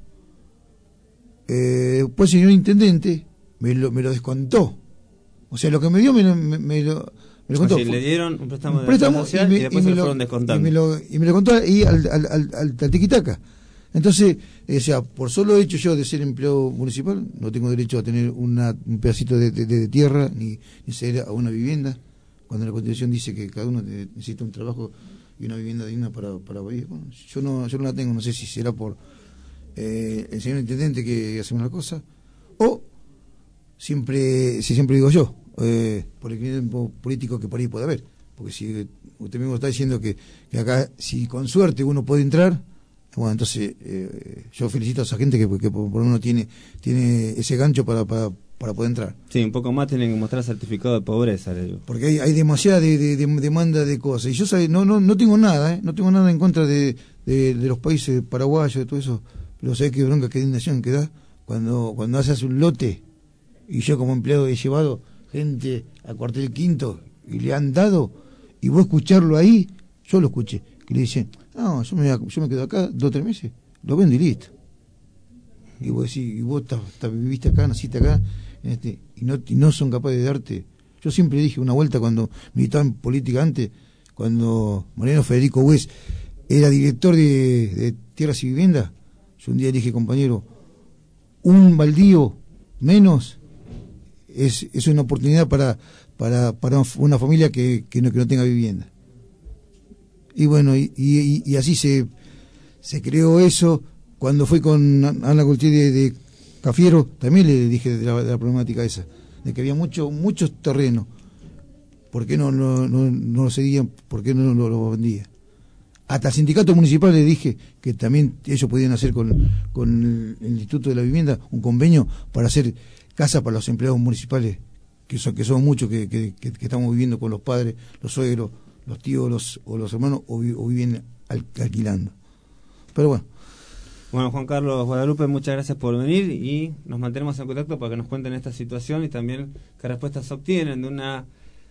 Eh, pues el señor intendente me lo, me lo descontó. O sea, lo que me dio me, me, me lo... Me lo contó. Si le dieron un préstamo, un préstamo de social y, me, y después y se lo fueron descontando. Y me lo, y me lo contó ahí al, al, al, al, al tiquitaca. Entonces, eh, o sea, por solo hecho yo de ser empleado municipal, no tengo derecho a tener una, un pedacito de, de, de tierra, ni, ni acceder a una vivienda, cuando la Constitución dice que cada uno necesita un trabajo y una vivienda digna para, para vivir. Bueno, yo no, yo no la tengo, no sé si será por eh, el señor intendente que hace una cosa, o siempre, si siempre digo yo, eh, por el tiempo político que por ahí puede haber, porque si usted mismo está diciendo que, que acá, si con suerte uno puede entrar, bueno, entonces eh, yo felicito a esa gente que, que por lo menos tiene tiene ese gancho para, para, para poder entrar. Sí, un poco más tienen que mostrar certificado de pobreza, le digo. Porque hay, hay demasiada de, de, de demanda de cosas. Y yo sabe, no no no tengo nada, ¿eh? No tengo nada en contra de, de, de los países paraguayos, de todo eso. Pero ¿sabés qué bronca, qué indignación que da? Cuando, cuando haces un lote, y yo como empleado he llevado gente a Cuartel Quinto, y le han dado, y vos escucharlo ahí, yo lo escuché, que le dicen... No, yo me, yo me quedo acá dos o tres meses, lo vendo y listo. Y vos decís, y vos ta, ta, viviste acá, naciste acá, este, y, no, y no son capaces de darte. Yo siempre dije una vuelta cuando militaba en política antes, cuando Mariano Federico Hues era director de, de Tierras y Viviendas, yo un día dije, compañero, un baldío menos es, es una oportunidad para, para, para una familia que, que, no, que no tenga vivienda. Y bueno, y, y, y así se se creó eso. Cuando fui con Ana Gultier de, de Cafiero, también le dije de la, de la problemática esa, de que había mucho, muchos terrenos. ¿Por qué no, no, no, no lo seguían? ¿Por qué no lo, lo vendían? Hasta el sindicato municipal le dije que también ellos podían hacer con, con el Instituto de la Vivienda un convenio para hacer casas para los empleados municipales, que son, que son muchos que, que, que, que estamos viviendo con los padres, los suegros, los tíos los, o los hermanos, o, o viven al, alquilando. Pero bueno. Bueno, Juan Carlos Guadalupe, muchas gracias por venir y nos mantenemos en contacto para que nos cuenten esta situación y también qué respuestas obtienen de una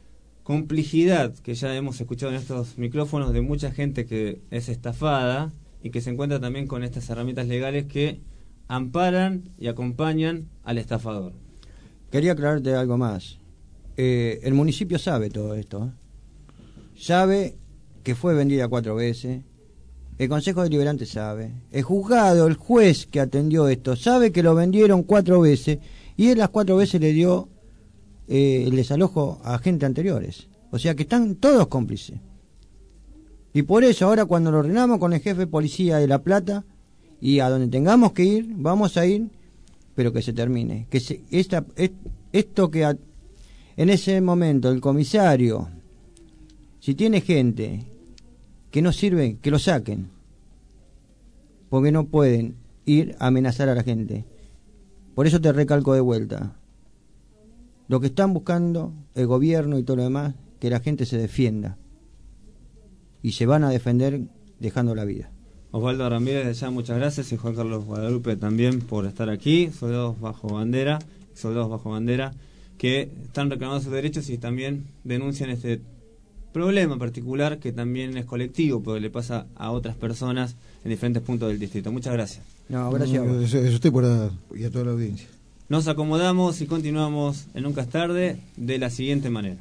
complicidad que ya hemos escuchado en estos micrófonos de mucha gente que es estafada y que se encuentra también con estas herramientas legales que amparan y acompañan al estafador. Quería aclararte algo más. Eh, el municipio sabe todo esto, ¿eh? Sabe que fue vendida cuatro veces. El Consejo Deliberante sabe. El juzgado, el juez que atendió esto, sabe que lo vendieron cuatro veces y él las cuatro veces le dio eh, el desalojo a gente anteriores. O sea que están todos cómplices. Y por eso ahora cuando lo ordenamos con el jefe de policía de La Plata y a donde tengamos que ir, vamos a ir, pero que se termine. Que se, esta, es, esto que a, en ese momento el comisario, si tiene gente que no sirve, que lo saquen, porque no pueden ir a amenazar a la gente. Por eso te recalco de vuelta, lo que están buscando el gobierno y todo lo demás, que la gente se defienda, y se van a defender dejando la vida. Osvaldo Ramírez, de allá, muchas gracias, y Juan Carlos Guadalupe también por estar aquí. Soldados bajo bandera, soldados bajo bandera, que están reclamando sus derechos y también denuncian este problema particular que también es colectivo, porque le pasa a otras personas en diferentes puntos del distrito. Muchas gracias. No, gracias. No, eso, eso estoy por dar, y a toda la audiencia. Nos acomodamos y continuamos en Nunca es Tarde de la siguiente manera.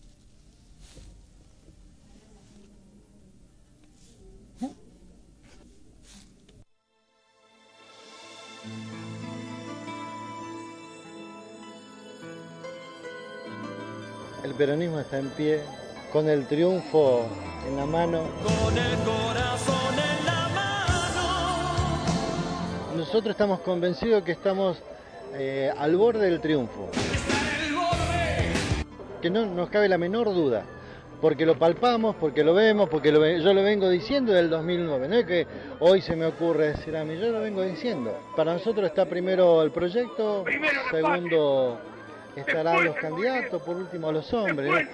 El peronismo está en pie, con el triunfo en la mano. Con el corazón en la mano. Nosotros estamos convencidos que estamos eh, al borde del triunfo. Que no nos cabe la menor duda, porque lo palpamos, porque lo vemos, porque lo, yo lo vengo diciendo desde el dos mil nueve. No es que hoy se me ocurre decir a mí, yo lo vengo diciendo. Para nosotros está primero el proyecto, segundo estarán los candidatos, por último los hombres, ¿no?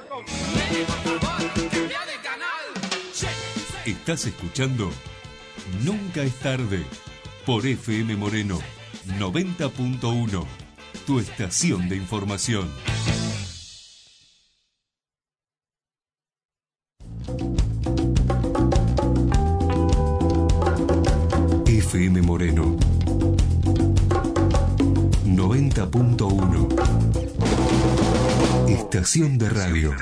Estás escuchando Nunca es Tarde por F M Moreno noventa punto uno, tu estación de información. F M Moreno noventa punto uno, estación de radio.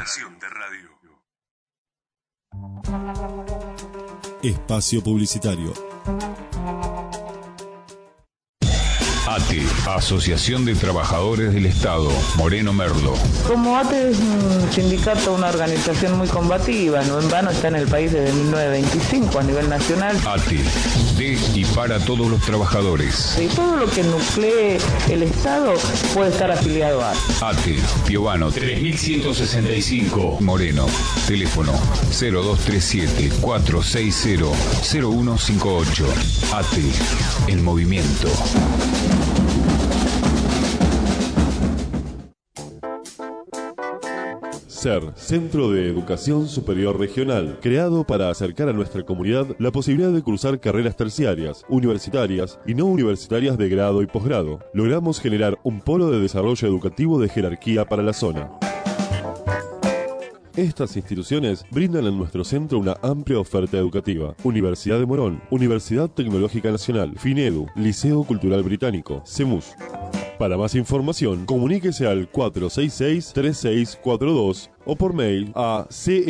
Espacio publicitario. A T E, Asociación de Trabajadores del Estado, Moreno Merlo. Como A T E es un sindicato, una organización muy combativa, no en vano está en el país desde mil novecientos veinticinco a nivel nacional. A T E, de y para todos los trabajadores. Y todo lo que nuclee el Estado puede estar afiliado a A T E, Piovano tres mil ciento sesenta y cinco, Moreno. Teléfono cero dos tres siete, cuatro seis cero, cero uno cinco ocho. A T E, el movimiento. SER, Centro de Educación Superior Regional, creado para acercar a nuestra comunidad la posibilidad de cursar carreras terciarias, universitarias y no universitarias de grado y posgrado. Logramos generar un polo de desarrollo educativo de jerarquía para la zona. Estas instituciones brindan en nuestro centro una amplia oferta educativa. Universidad de Morón, Universidad Tecnológica Nacional, FINEDU, Liceo Cultural Británico, CEMUS. Para más información, comuníquese al cuatro seis seis, tres seis cuatro dos o por mail a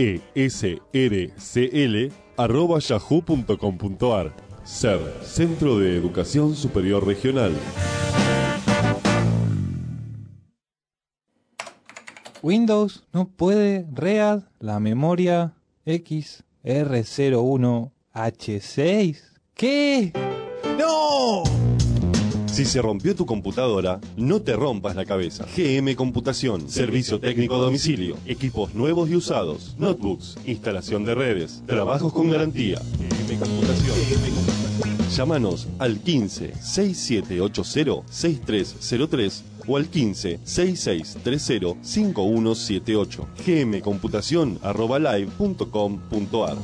cesrcl arroba yahoo punto com punto ar. SER, Centro de Educación Superior Regional. Windows no puede read la memoria X R cero uno H seis. ¿Qué? ¡No! Si se rompió tu computadora, no te rompas la cabeza. G M Computación, servicio técnico a domicilio, equipos nuevos y usados, notebooks, instalación de redes, trabajos con garantía. G M Computación. Llámanos al quince, sesenta y siete ochenta, sesenta y tres cero tres o al quince, sesenta y seis treinta, cincuenta y uno setenta y ocho. gmcomputación arroba live punto com punto ar.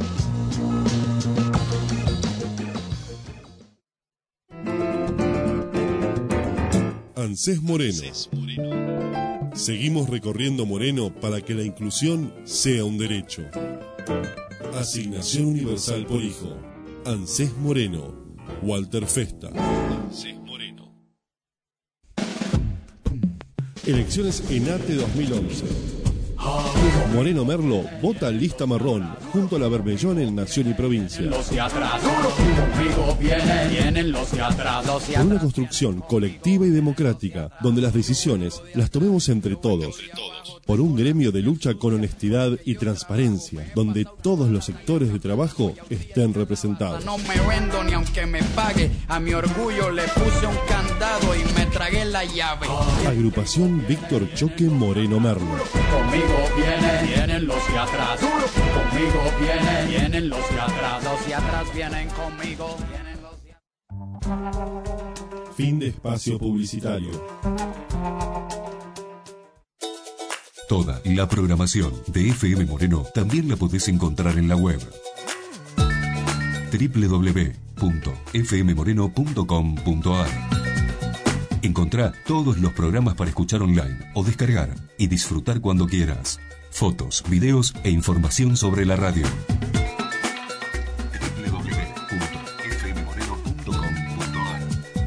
ANSES Moreno, Seguimos recorriendo Moreno para que la inclusión sea un derecho. Asignación Universal por Hijo. ANSES Moreno. Walter Festa. ANSES Moreno. Elecciones ENATE dos mil once. Moreno Merlo vota lista marrón junto a la Bermellón en Nación y Provincia. Los de atrás, conmigo vienen, vienen los de atrás, los de Por una atrás. construcción colectiva y democrática, donde las decisiones las tomemos entre todos. Por un gremio de lucha con honestidad y transparencia, donde todos los sectores de trabajo estén representados. No me vendo ni aunque me pague, a mi orgullo le puse un candado y me tragué la llave. Agrupación Víctor Choque Moreno Merlo. Conmigo vienen, vienen los de atrás. Conmigo vienen, vienen los de atrás. Los de atrás vienen conmigo. Vienen los de... Fin de espacio publicitario. Toda la programación de F M Moreno también la podés encontrar en la web doble u doble u doble u punto f m moreno punto com punto a r. Encontrá todos los programas para escuchar online o descargar y disfrutar cuando quieras. Fotos, videos e información sobre la radio. doble u doble u doble u punto f m moreno punto com punto a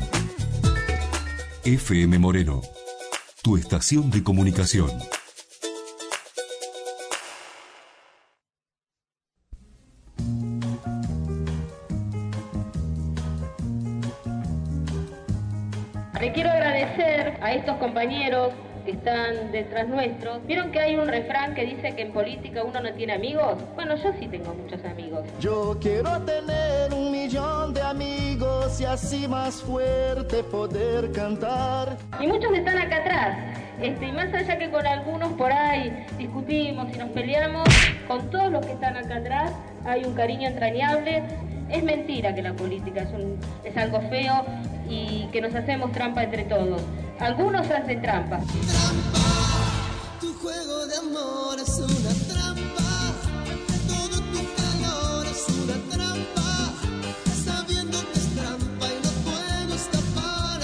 r. F M Moreno, tu estación de comunicación. Le quiero agradecer a estos compañeros que están detrás nuestros. ¿Vieron que hay un refrán que dice que en política uno no tiene amigos? Bueno, yo sí tengo muchos amigos. Yo quiero tener un millón de amigos y así más fuerte poder cantar. Y muchos están acá atrás. Este, y más allá que con algunos por ahí discutimos y nos peleamos, con todos los que están acá atrás hay un cariño entrañable. Es mentira que la política es, un, es algo feo y que nos hacemos trampa entre todos. Algunos hacen trampa. Tu juego de amor es una trampa. Todo tu calor es una trampa. Sabiendo que es trampa y no puedo escapar,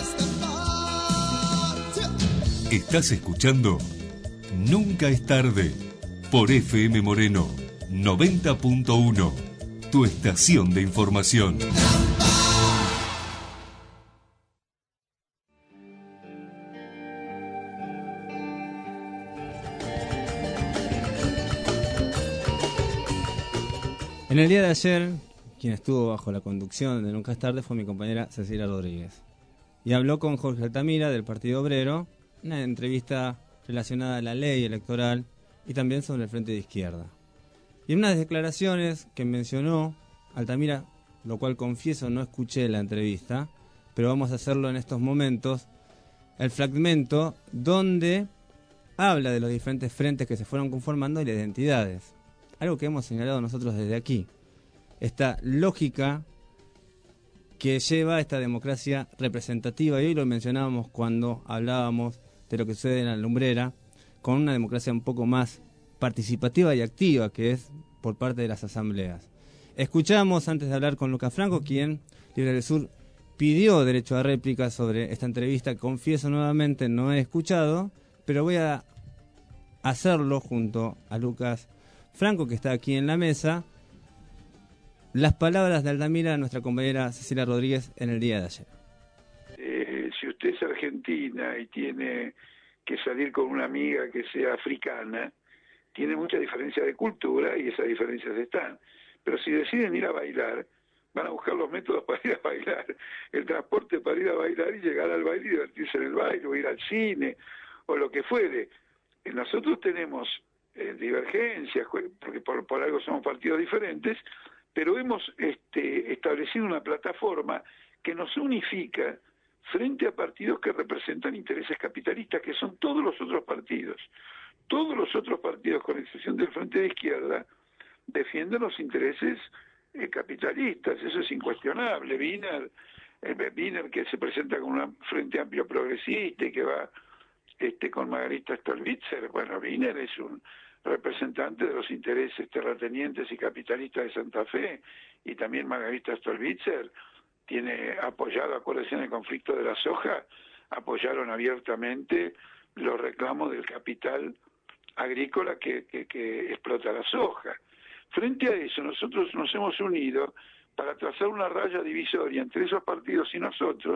escapar. Estás escuchando Nunca es tarde por F M Moreno noventa punto uno, tu estación de información. En el día de ayer, quien estuvo bajo la conducción de Nunca es tarde fue mi compañera Cecilia Rodríguez. Y habló con Jorge Altamira del Partido Obrero, una entrevista relacionada a la ley electoral y también sobre el Frente de Izquierda. Y en unas declaraciones que mencionó Altamira, lo cual confieso no escuché la entrevista, pero vamos a hacerlo en estos momentos, el fragmento donde habla de los diferentes frentes que se fueron conformando y las identidades. Algo que hemos señalado nosotros desde aquí. Esta lógica que lleva a esta democracia representativa, y hoy lo mencionábamos cuando hablábamos de lo que sucede en la lumbrera, con una democracia un poco más participativa y activa, que es por parte de las asambleas. Escuchamos, antes de hablar con Lucas Franco, quien, Libre del Sur, pidió derecho a réplica sobre esta entrevista. Confieso nuevamente, no he escuchado, pero voy a hacerlo junto a Lucas Franco, que está aquí en la mesa, las palabras de Altamira, nuestra compañera Cecilia Rodríguez, en el día de ayer. Eh, si usted es argentina y tiene que salir con una amiga que sea africana, tiene mucha diferencia de cultura y esas diferencias están. Pero si deciden ir a bailar, van a buscar los métodos para ir a bailar, el transporte para ir a bailar y llegar al baile y divertirse en el baile, o ir al cine, o lo que fuere. Nosotros tenemos eh, divergencias, porque por, por algo somos partidos diferentes, pero hemos este, establecido una plataforma que nos unifica frente a partidos que representan intereses capitalistas, que son todos los otros partidos. Todos los otros partidos, con excepción del Frente de Izquierda, defienden los intereses eh, capitalistas, eso es incuestionable. Wiener, eh, Wiener, que se presenta con un Frente Amplio Progresista y que va este, con Margarita Stolbizer, bueno, Wiener es un representante de los intereses terratenientes y capitalistas de Santa Fe, y también Margarita Stolbizer tiene apoyado, acuérdense, en el conflicto de la soja, apoyaron abiertamente los reclamos del capital agrícola que, que, que explota la soja. Frente a eso, nosotros nos hemos unido para trazar una raya divisoria entre esos partidos y nosotros.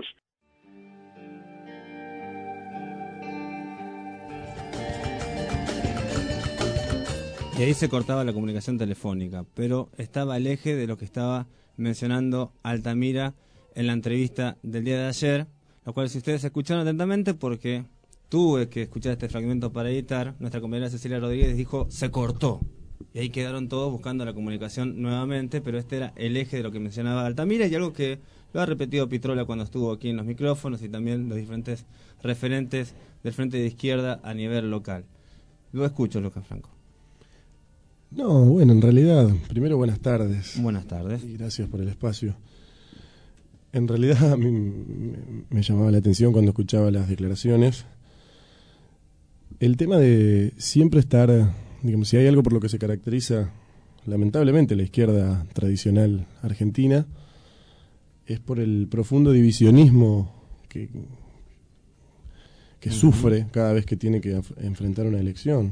Y ahí se cortaba la comunicación telefónica, pero estaba el eje de lo que estaba mencionando Altamira en la entrevista del día de ayer, lo cual si ustedes escucharon atentamente, porque tuve que escuchar este fragmento para editar, nuestra compañera Cecilia Rodríguez dijo, se cortó. Y ahí quedaron todos buscando la comunicación nuevamente, pero este era el eje de lo que mencionaba Altamira y algo que lo ha repetido Pitrola cuando estuvo aquí en los micrófonos y también los diferentes referentes del Frente de Izquierda a nivel local. Lo escucho, Lucas Franco. No, bueno, en realidad, primero buenas tardes. Buenas tardes. Y gracias por el espacio. En realidad a mí me, me llamaba la atención cuando escuchaba las declaraciones el tema de siempre estar, digamos, si hay algo por lo que se caracteriza lamentablemente la izquierda tradicional argentina, es por el profundo divisionismo que, que uh-huh. sufre cada vez que tiene que af- enfrentar una elección.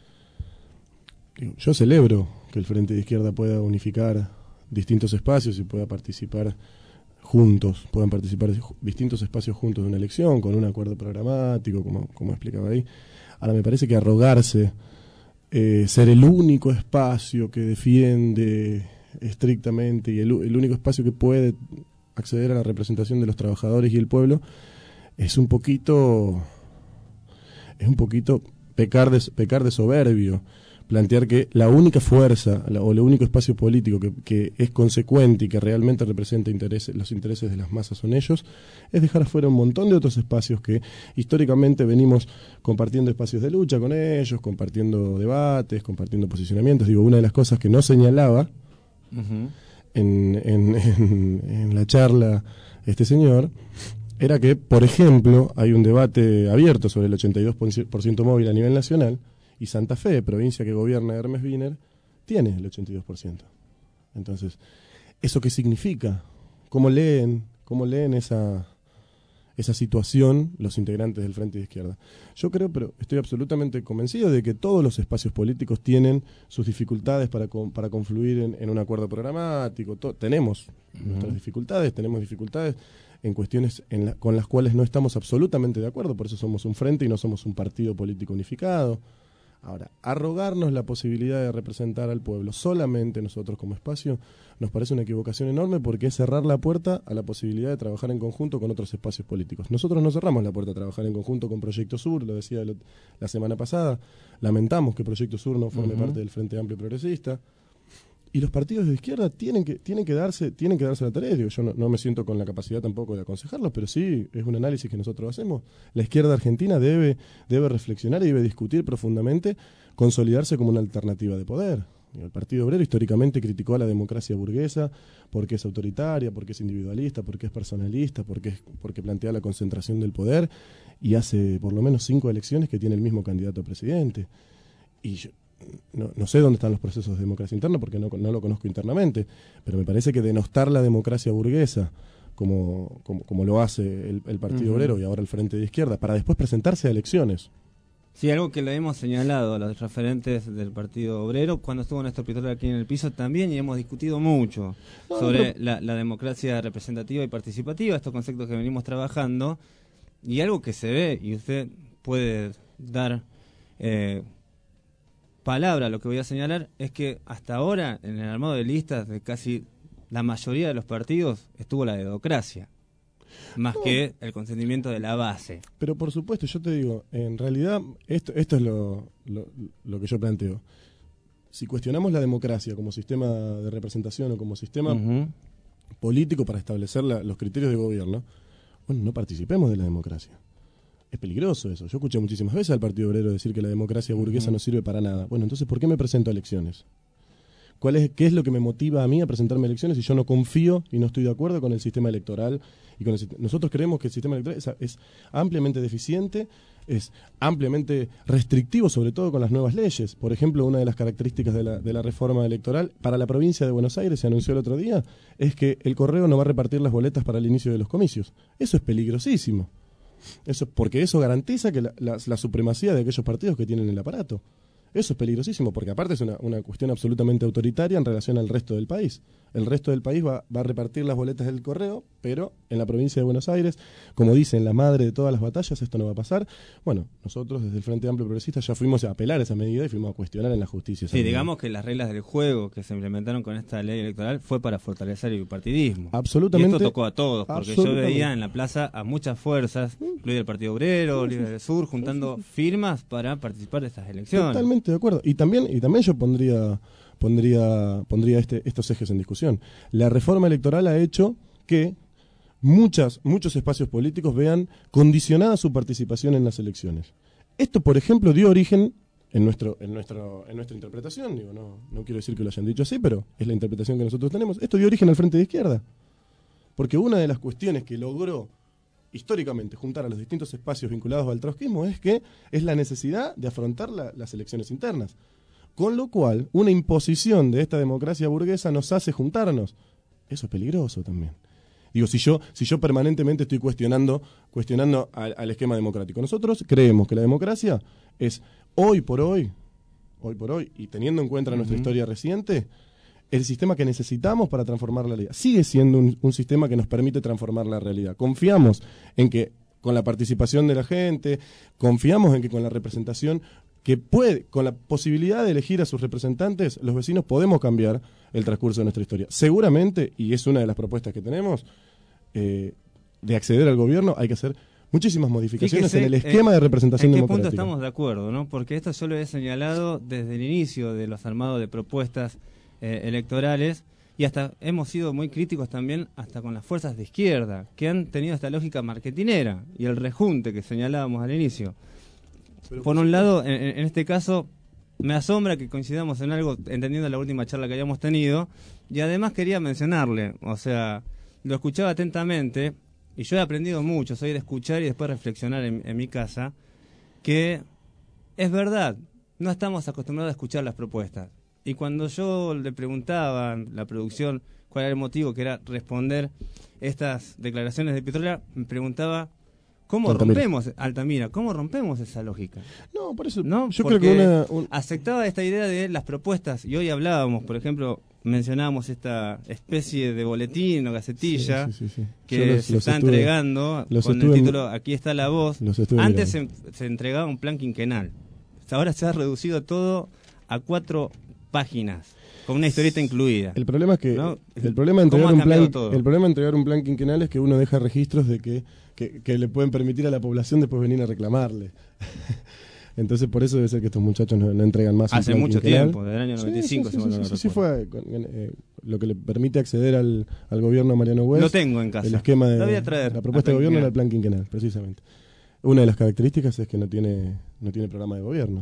Yo celebro que el Frente de Izquierda pueda unificar distintos espacios y pueda participar juntos, puedan participar distintos espacios juntos de una elección, con un acuerdo programático, como, como explicaba ahí. Ahora me parece que arrogarse, eh, ser el único espacio que defiende estrictamente y el, el único espacio que puede acceder a la representación de los trabajadores y el pueblo, es un poquito, es un poquito pecar de, pecar de soberbio. Plantear que la única fuerza la, o el único espacio político que, que es consecuente y que realmente representa interés, los intereses de las masas son ellos, es dejar afuera un montón de otros espacios que históricamente venimos compartiendo espacios de lucha con ellos, compartiendo debates, compartiendo posicionamientos. Digo, una de las cosas que no señalaba uh-huh. en, en, en, en la charla este señor era que, por ejemplo, hay un debate abierto sobre el ochenta y dos por ciento móvil a nivel nacional, y Santa Fe, provincia que gobierna Hermes Wiener, tiene el ochenta y dos por ciento. Entonces, ¿eso qué significa? ¿Cómo leen, cómo leen esa, esa situación los integrantes del Frente de Izquierda? Yo creo, pero estoy absolutamente convencido de que todos los espacios políticos tienen sus dificultades para, para confluir en, en un acuerdo programático. To- tenemos uh-huh. nuestras dificultades, tenemos dificultades en cuestiones en la, con las cuales no estamos absolutamente de acuerdo, por eso somos un frente y no somos un partido político unificado. Ahora, arrogarnos la posibilidad de representar al pueblo solamente nosotros como espacio nos parece una equivocación enorme, porque es cerrar la puerta a la posibilidad de trabajar en conjunto con otros espacios políticos. Nosotros no cerramos la puerta a trabajar en conjunto con Proyecto Sur, lo decía la semana pasada, lamentamos que Proyecto Sur no forme uh-huh. parte del Frente Amplio Progresista, y los partidos de izquierda tienen que tienen que darse tienen que darse la tarea. Digo, yo no, no me siento con la capacidad tampoco de aconsejarlos, pero sí es un análisis que nosotros hacemos. La izquierda argentina debe debe reflexionar y debe discutir profundamente consolidarse como una alternativa de poder. El Partido Obrero históricamente criticó a la democracia burguesa porque es autoritaria, porque es individualista, porque es personalista, porque es, porque plantea la concentración del poder, y hace por lo menos cinco elecciones que tiene el mismo candidato a presidente. Y yo, No, no sé dónde están los procesos de democracia interna porque no, no lo conozco internamente, pero me parece que denostar la democracia burguesa como, como, como lo hace el, el Partido uh-huh. Obrero y ahora el Frente de Izquierda, para después presentarse a elecciones. Sí, algo que le hemos señalado a los referentes del Partido Obrero cuando estuvo Néstor Pitrola aquí en el piso también, y hemos discutido mucho no, sobre pero... la, la democracia representativa y participativa, estos conceptos que venimos trabajando, y algo que se ve, y usted puede dar eh, palabra a lo que voy a señalar, es que hasta ahora en el armado de listas de casi la mayoría de los partidos estuvo la dedocracia, más no. que el consentimiento de la base. Pero por supuesto, yo te digo, en realidad esto, esto es lo, lo, lo que yo planteo. Si cuestionamos la democracia como sistema de representación o como sistema uh-huh. político para establecer la, los criterios de gobierno, bueno, no participemos de la democracia. Es peligroso eso. Yo escuché muchísimas veces al Partido Obrero decir que la democracia burguesa uh-huh. no sirve para nada. Bueno, entonces, ¿por qué me presento a elecciones? ¿Cuál es, ¿Qué es lo que me motiva a mí a presentarme a elecciones si yo no confío y no estoy de acuerdo con el sistema electoral? Y con el, nosotros creemos que el sistema electoral es, es ampliamente deficiente, es ampliamente restrictivo, sobre todo con las nuevas leyes. Por ejemplo, una de las características de la, de la reforma electoral para la provincia de Buenos Aires, se anunció el otro día, es que el correo no va a repartir las boletas para el inicio de los comicios. Eso es peligrosísimo. Eso, porque eso garantiza que la, la, la supremacía de aquellos partidos que tienen el aparato. Eso es peligrosísimo, porque aparte es una, una cuestión absolutamente autoritaria en relación al resto del país. El resto del país va, va a repartir las boletas del correo, pero en la provincia de Buenos Aires, como dicen, la madre de todas las batallas, esto no va a pasar. Bueno, nosotros desde el Frente Amplio Progresista ya fuimos a apelar esa medida y fuimos a cuestionar en la justicia. Sí, digamos que las reglas del juego que se implementaron con esta ley electoral fue para fortalecer el bipartidismo. Absolutamente. Y esto tocó a todos, porque yo veía en la plaza a muchas fuerzas, incluido el Partido Obrero, Libre del Sur, juntando firmas para participar de estas elecciones. Totalmente de acuerdo. Y también, y también yo pondría, pondría, pondría este, estos ejes en discusión. La reforma electoral ha hecho que muchas, muchos espacios políticos vean condicionada su participación en las elecciones. Esto, por ejemplo, dio origen, en nuestro, en nuestro, en nuestra interpretación, digo, no, no quiero decir que lo hayan dicho así, pero es la interpretación que nosotros tenemos, esto dio origen al Frente de Izquierda. Porque una de las cuestiones que logró históricamente juntar a los distintos espacios vinculados al trotskismo es que es la necesidad de afrontar la, las elecciones internas. Con lo cual, una imposición de esta democracia burguesa nos hace juntarnos. Eso es peligroso también. Digo, si yo, si yo permanentemente estoy cuestionando, cuestionando al, al esquema democrático. Nosotros creemos que la democracia es hoy por hoy, hoy por hoy, y teniendo en cuenta uh-huh. nuestra historia reciente, el sistema que necesitamos para transformar la realidad. Sigue siendo un, un sistema que nos permite transformar la realidad. Confiamos en que con la participación de la gente, confiamos en que con la representación, que puede, con la posibilidad de elegir a sus representantes, los vecinos podemos cambiar el transcurso de nuestra historia. Seguramente, y es una de las propuestas que tenemos, eh, de acceder al gobierno, hay que hacer muchísimas modificaciones Fíjese, en el esquema eh, de representación democrática. ¿En qué democrática. punto estamos de acuerdo, no? Porque esto yo lo he señalado desde el inicio de los armados de propuestas eh, electorales, y hasta hemos sido muy críticos también hasta con las fuerzas de izquierda, que han tenido esta lógica marketinera y el rejunte que señalábamos al inicio. Pero, Por un lado, en, en este caso, me asombra que coincidamos en algo, entendiendo la última charla que habíamos tenido, y además quería mencionarle, o sea, lo escuchaba atentamente, y yo he aprendido mucho, soy de escuchar y después reflexionar en, en mi casa, que es verdad, no estamos acostumbrados a escuchar las propuestas. Y cuando yo le preguntaba a la producción cuál era el motivo, que era responder estas declaraciones de Petrolera, me preguntaba, ¿cómo Altamira. rompemos, Altamira, cómo rompemos esa lógica? No, por eso, ¿no? yo Porque creo que una... Un... aceptaba esta idea de las propuestas, y hoy hablábamos, por ejemplo, mencionábamos esta especie de boletín o gacetilla sí, sí, sí, sí. que los, se los está estuve, entregando con el título Aquí está la voz. Antes se, se entregaba un plan quinquenal. Ahora se ha reducido todo a cuatro páginas con una historieta incluida. El problema es que ¿no? el problema de entregar un plan todo? el problema de entregar un plan quinquenal es que uno deja registros de que, que, que le pueden permitir a la población después venir a reclamarle. Entonces por eso debe ser que estos muchachos no, no entregan más hace un plan mucho quinquenal. tiempo, desde el año noventa y cinco. Sí, sí, sí, sí, sí, sí fue eh, lo que le permite acceder al, al gobierno de Mariano West. Lo tengo en casa. El esquema de lo voy a traer la propuesta de gobierno era el plan quinquenal, precisamente. Una de las características es que no tiene no tiene programa de gobierno.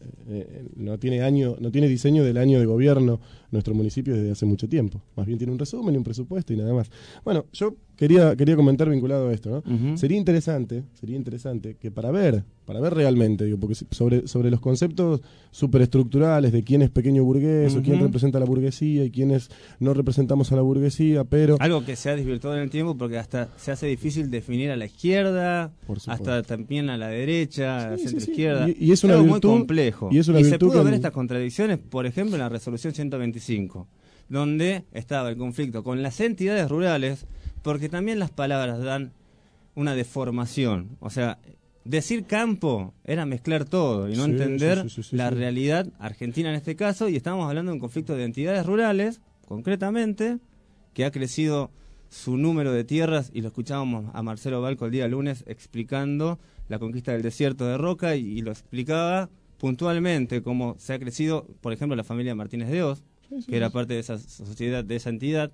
Eh, no tiene año, no tiene diseño del año de gobierno nuestro municipio desde hace mucho tiempo. Más bien tiene un resumen y un presupuesto y nada más. Bueno, yo quería quería comentar vinculado a esto, ¿no? Uh-huh. Sería interesante, sería interesante que para ver, para ver realmente, digo, porque sobre sobre los conceptos superestructurales de quién es pequeño burgués uh-huh. o quién representa a la burguesía y quiénes no representamos a la burguesía, pero algo que se ha desvirtuado en el tiempo porque hasta se hace difícil definir a la izquierda, hasta también a la derecha, sí, a la centro sí, izquierda. Sí. Y, y es una algo virtud, muy complejo. Y, es una y virtud se pudo que... ver estas contradicciones, por ejemplo, en la resolución ciento veinticinco, donde estaba el conflicto con las entidades rurales, porque también las palabras dan una deformación. O sea, decir campo era mezclar todo y no sí, entender sí, sí, sí, sí, la sí. realidad argentina en este caso, y estamos hablando de un conflicto de entidades rurales, concretamente, que ha crecido su número de tierras, y lo escuchábamos a Marcelo Balco el día lunes explicando la conquista del desierto de Roca, y, y lo explicaba puntualmente cómo se ha crecido, por ejemplo, la familia Martínez de Oz, sí, sí, que era parte de esa sociedad, de esa entidad,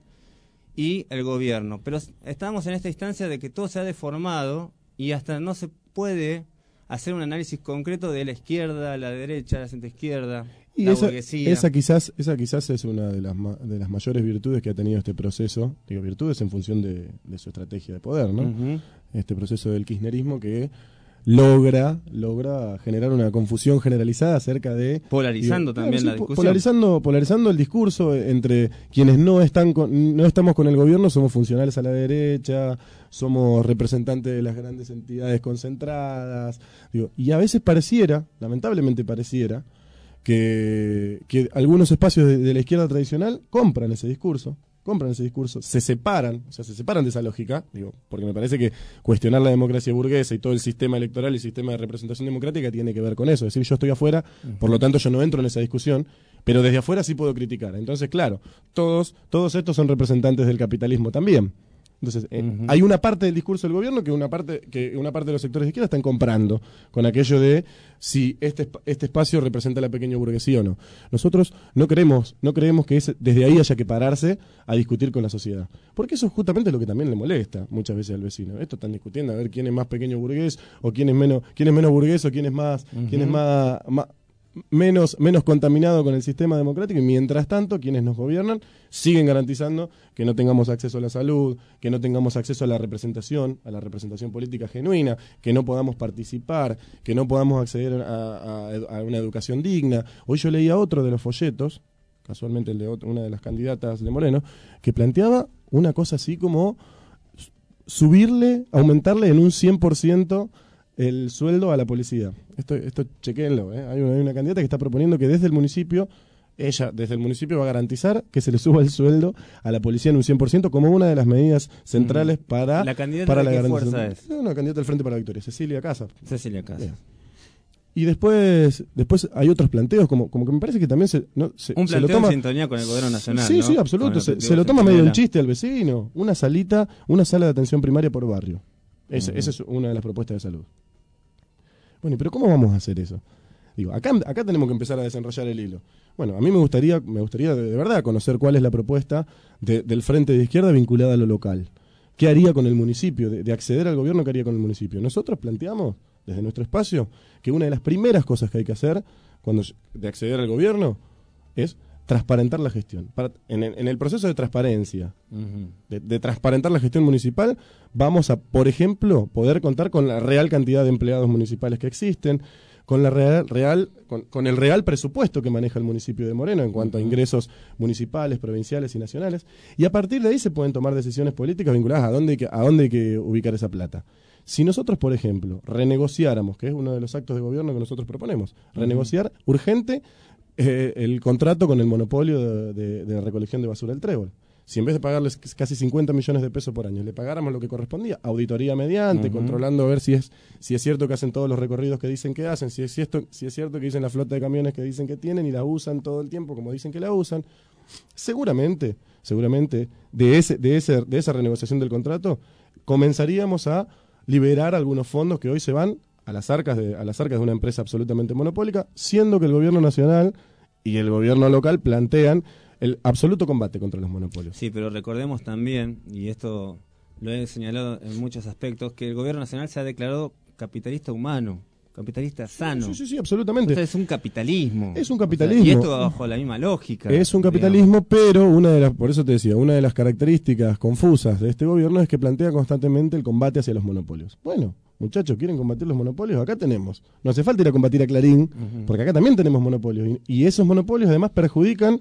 y el gobierno. Pero estamos en esta instancia de que todo se ha deformado y hasta no se puede hacer un análisis concreto de la izquierda, la derecha, la centroizquierda, y la esa, burguesía. Esa quizás, esa quizás es una de las, ma de las mayores virtudes que ha tenido este proceso. Digo, virtudes en función de, de su estrategia de poder, ¿no? Uh-huh. Este proceso del kirchnerismo que logra logra generar una confusión generalizada acerca de polarizando digo, también claro, la sí, discusión, polarizando polarizando el discurso entre quienes no están con, no estamos con el gobierno, somos funcionales a la derecha, somos representantes de las grandes entidades concentradas, digo, y a veces pareciera, lamentablemente pareciera que, que algunos espacios de, de la izquierda tradicional compran ese discurso compran ese discurso, se separan, o sea, se separan de esa lógica, digo, porque me parece que cuestionar la democracia burguesa y todo el sistema electoral y el sistema de representación democrática tiene que ver con eso, es decir, yo estoy afuera, uh-huh. por lo tanto yo no entro en esa discusión, pero desde afuera sí puedo criticar. Entonces, claro, todos, todos estos son representantes del capitalismo también. Entonces, eh, uh-huh. hay una parte del discurso del gobierno que una parte que una parte de los sectores de izquierda están comprando con aquello de si este este espacio representa a la pequeña burguesía o no. Nosotros no creemos no creemos que ese, desde ahí haya que pararse a discutir con la sociedad, porque eso es justamente lo que también le molesta muchas veces al vecino. Esto están discutiendo a ver quién es más pequeño burgués o quién es menos quién es menos burgués o quién es más uh-huh. quién es más, más menos menos contaminado con el sistema democrático, y mientras tanto quienes nos gobiernan siguen garantizando que no tengamos acceso a la salud, que no tengamos acceso a la representación, a la representación política genuina, que no podamos participar, que no podamos acceder a, a, a una educación digna. Hoy yo leía otro de los folletos, casualmente el de otro, una de las candidatas de Moreno, que planteaba una cosa así como subirle, aumentarle en un cien por ciento el sueldo a la policía. Esto, esto chequéenlo, ¿eh? Hay una, hay una candidata que está proponiendo que desde el municipio, ella desde el municipio va a garantizar que se le suba el sueldo a la policía en un cien por ciento como una de las medidas centrales mm. para la candidata para de la qué fuerza es. No, una candidata del Frente para la Victoria, Cecilia Casa. Cecilia Casa. Bien. Y después después hay otros planteos, como como que me parece que también se, no, se, un se lo planteo toma en sintonía con el gobierno nacional. Sí, ¿no? sí, absoluto. Se, se lo toma medio en chiste al vecino. Una salita, una sala de atención primaria por barrio. Esa uh-huh. es una de las propuestas de salud. Bueno, pero ¿cómo vamos a hacer eso? Digo, acá, acá tenemos que empezar a desenrollar el hilo. Bueno, a mí me gustaría, me gustaría de, de verdad conocer cuál es la propuesta de, del Frente de Izquierda vinculada a lo local. ¿Qué haría con el municipio? De, de acceder al gobierno, ¿qué haría con el municipio? Nosotros planteamos, desde nuestro espacio, que una de las primeras cosas que hay que hacer cuando de acceder al gobierno es transparentar la gestión. Para, en, el, en el proceso de transparencia, uh-huh. de, de transparentar la gestión municipal, vamos a, por ejemplo, poder contar con la real cantidad de empleados municipales que existen, con la real, real con, con el real presupuesto que maneja el municipio de Moreno en cuanto uh-huh. a ingresos municipales, provinciales y nacionales, y a partir de ahí se pueden tomar decisiones políticas vinculadas a dónde hay que, a dónde hay que ubicar esa plata. Si nosotros, por ejemplo, renegociáramos, que es uno de los actos de gobierno que nosotros proponemos, uh-huh. renegociar urgente Eh, el contrato con el monopolio de, de, de recolección de basura del Trébol. Si en vez de pagarles casi cincuenta millones de pesos por año, le pagáramos lo que correspondía, auditoría mediante, uh-huh. controlando a ver si es si es cierto que hacen todos los recorridos que dicen que hacen, si es cierto, si es cierto que dicen la flota de camiones que dicen que tienen y la usan todo el tiempo como dicen que la usan, seguramente, seguramente, de ese, de ese, de esa renegociación del contrato, comenzaríamos a liberar algunos fondos que hoy se van a las arcas de a las arcas de una empresa absolutamente monopólica, siendo que el gobierno nacional y el gobierno local plantean el absoluto combate contra los monopolios. Sí, pero recordemos también, y esto lo he señalado en muchos aspectos, que el gobierno nacional se ha declarado capitalista humano, capitalista sano. Sí, sí, sí, absolutamente. Entonces es un capitalismo. Es un capitalismo. O sea, y esto bajo la misma lógica. Es un capitalismo, digamos. Pero una de las, por eso te decía, una de las características confusas de este gobierno es que plantea constantemente el combate hacia los monopolios. Bueno, muchachos, ¿quieren combatir los monopolios? Acá tenemos. No hace falta ir a combatir a Clarín, uh-huh. porque acá también tenemos monopolios. Y, y esos monopolios además perjudican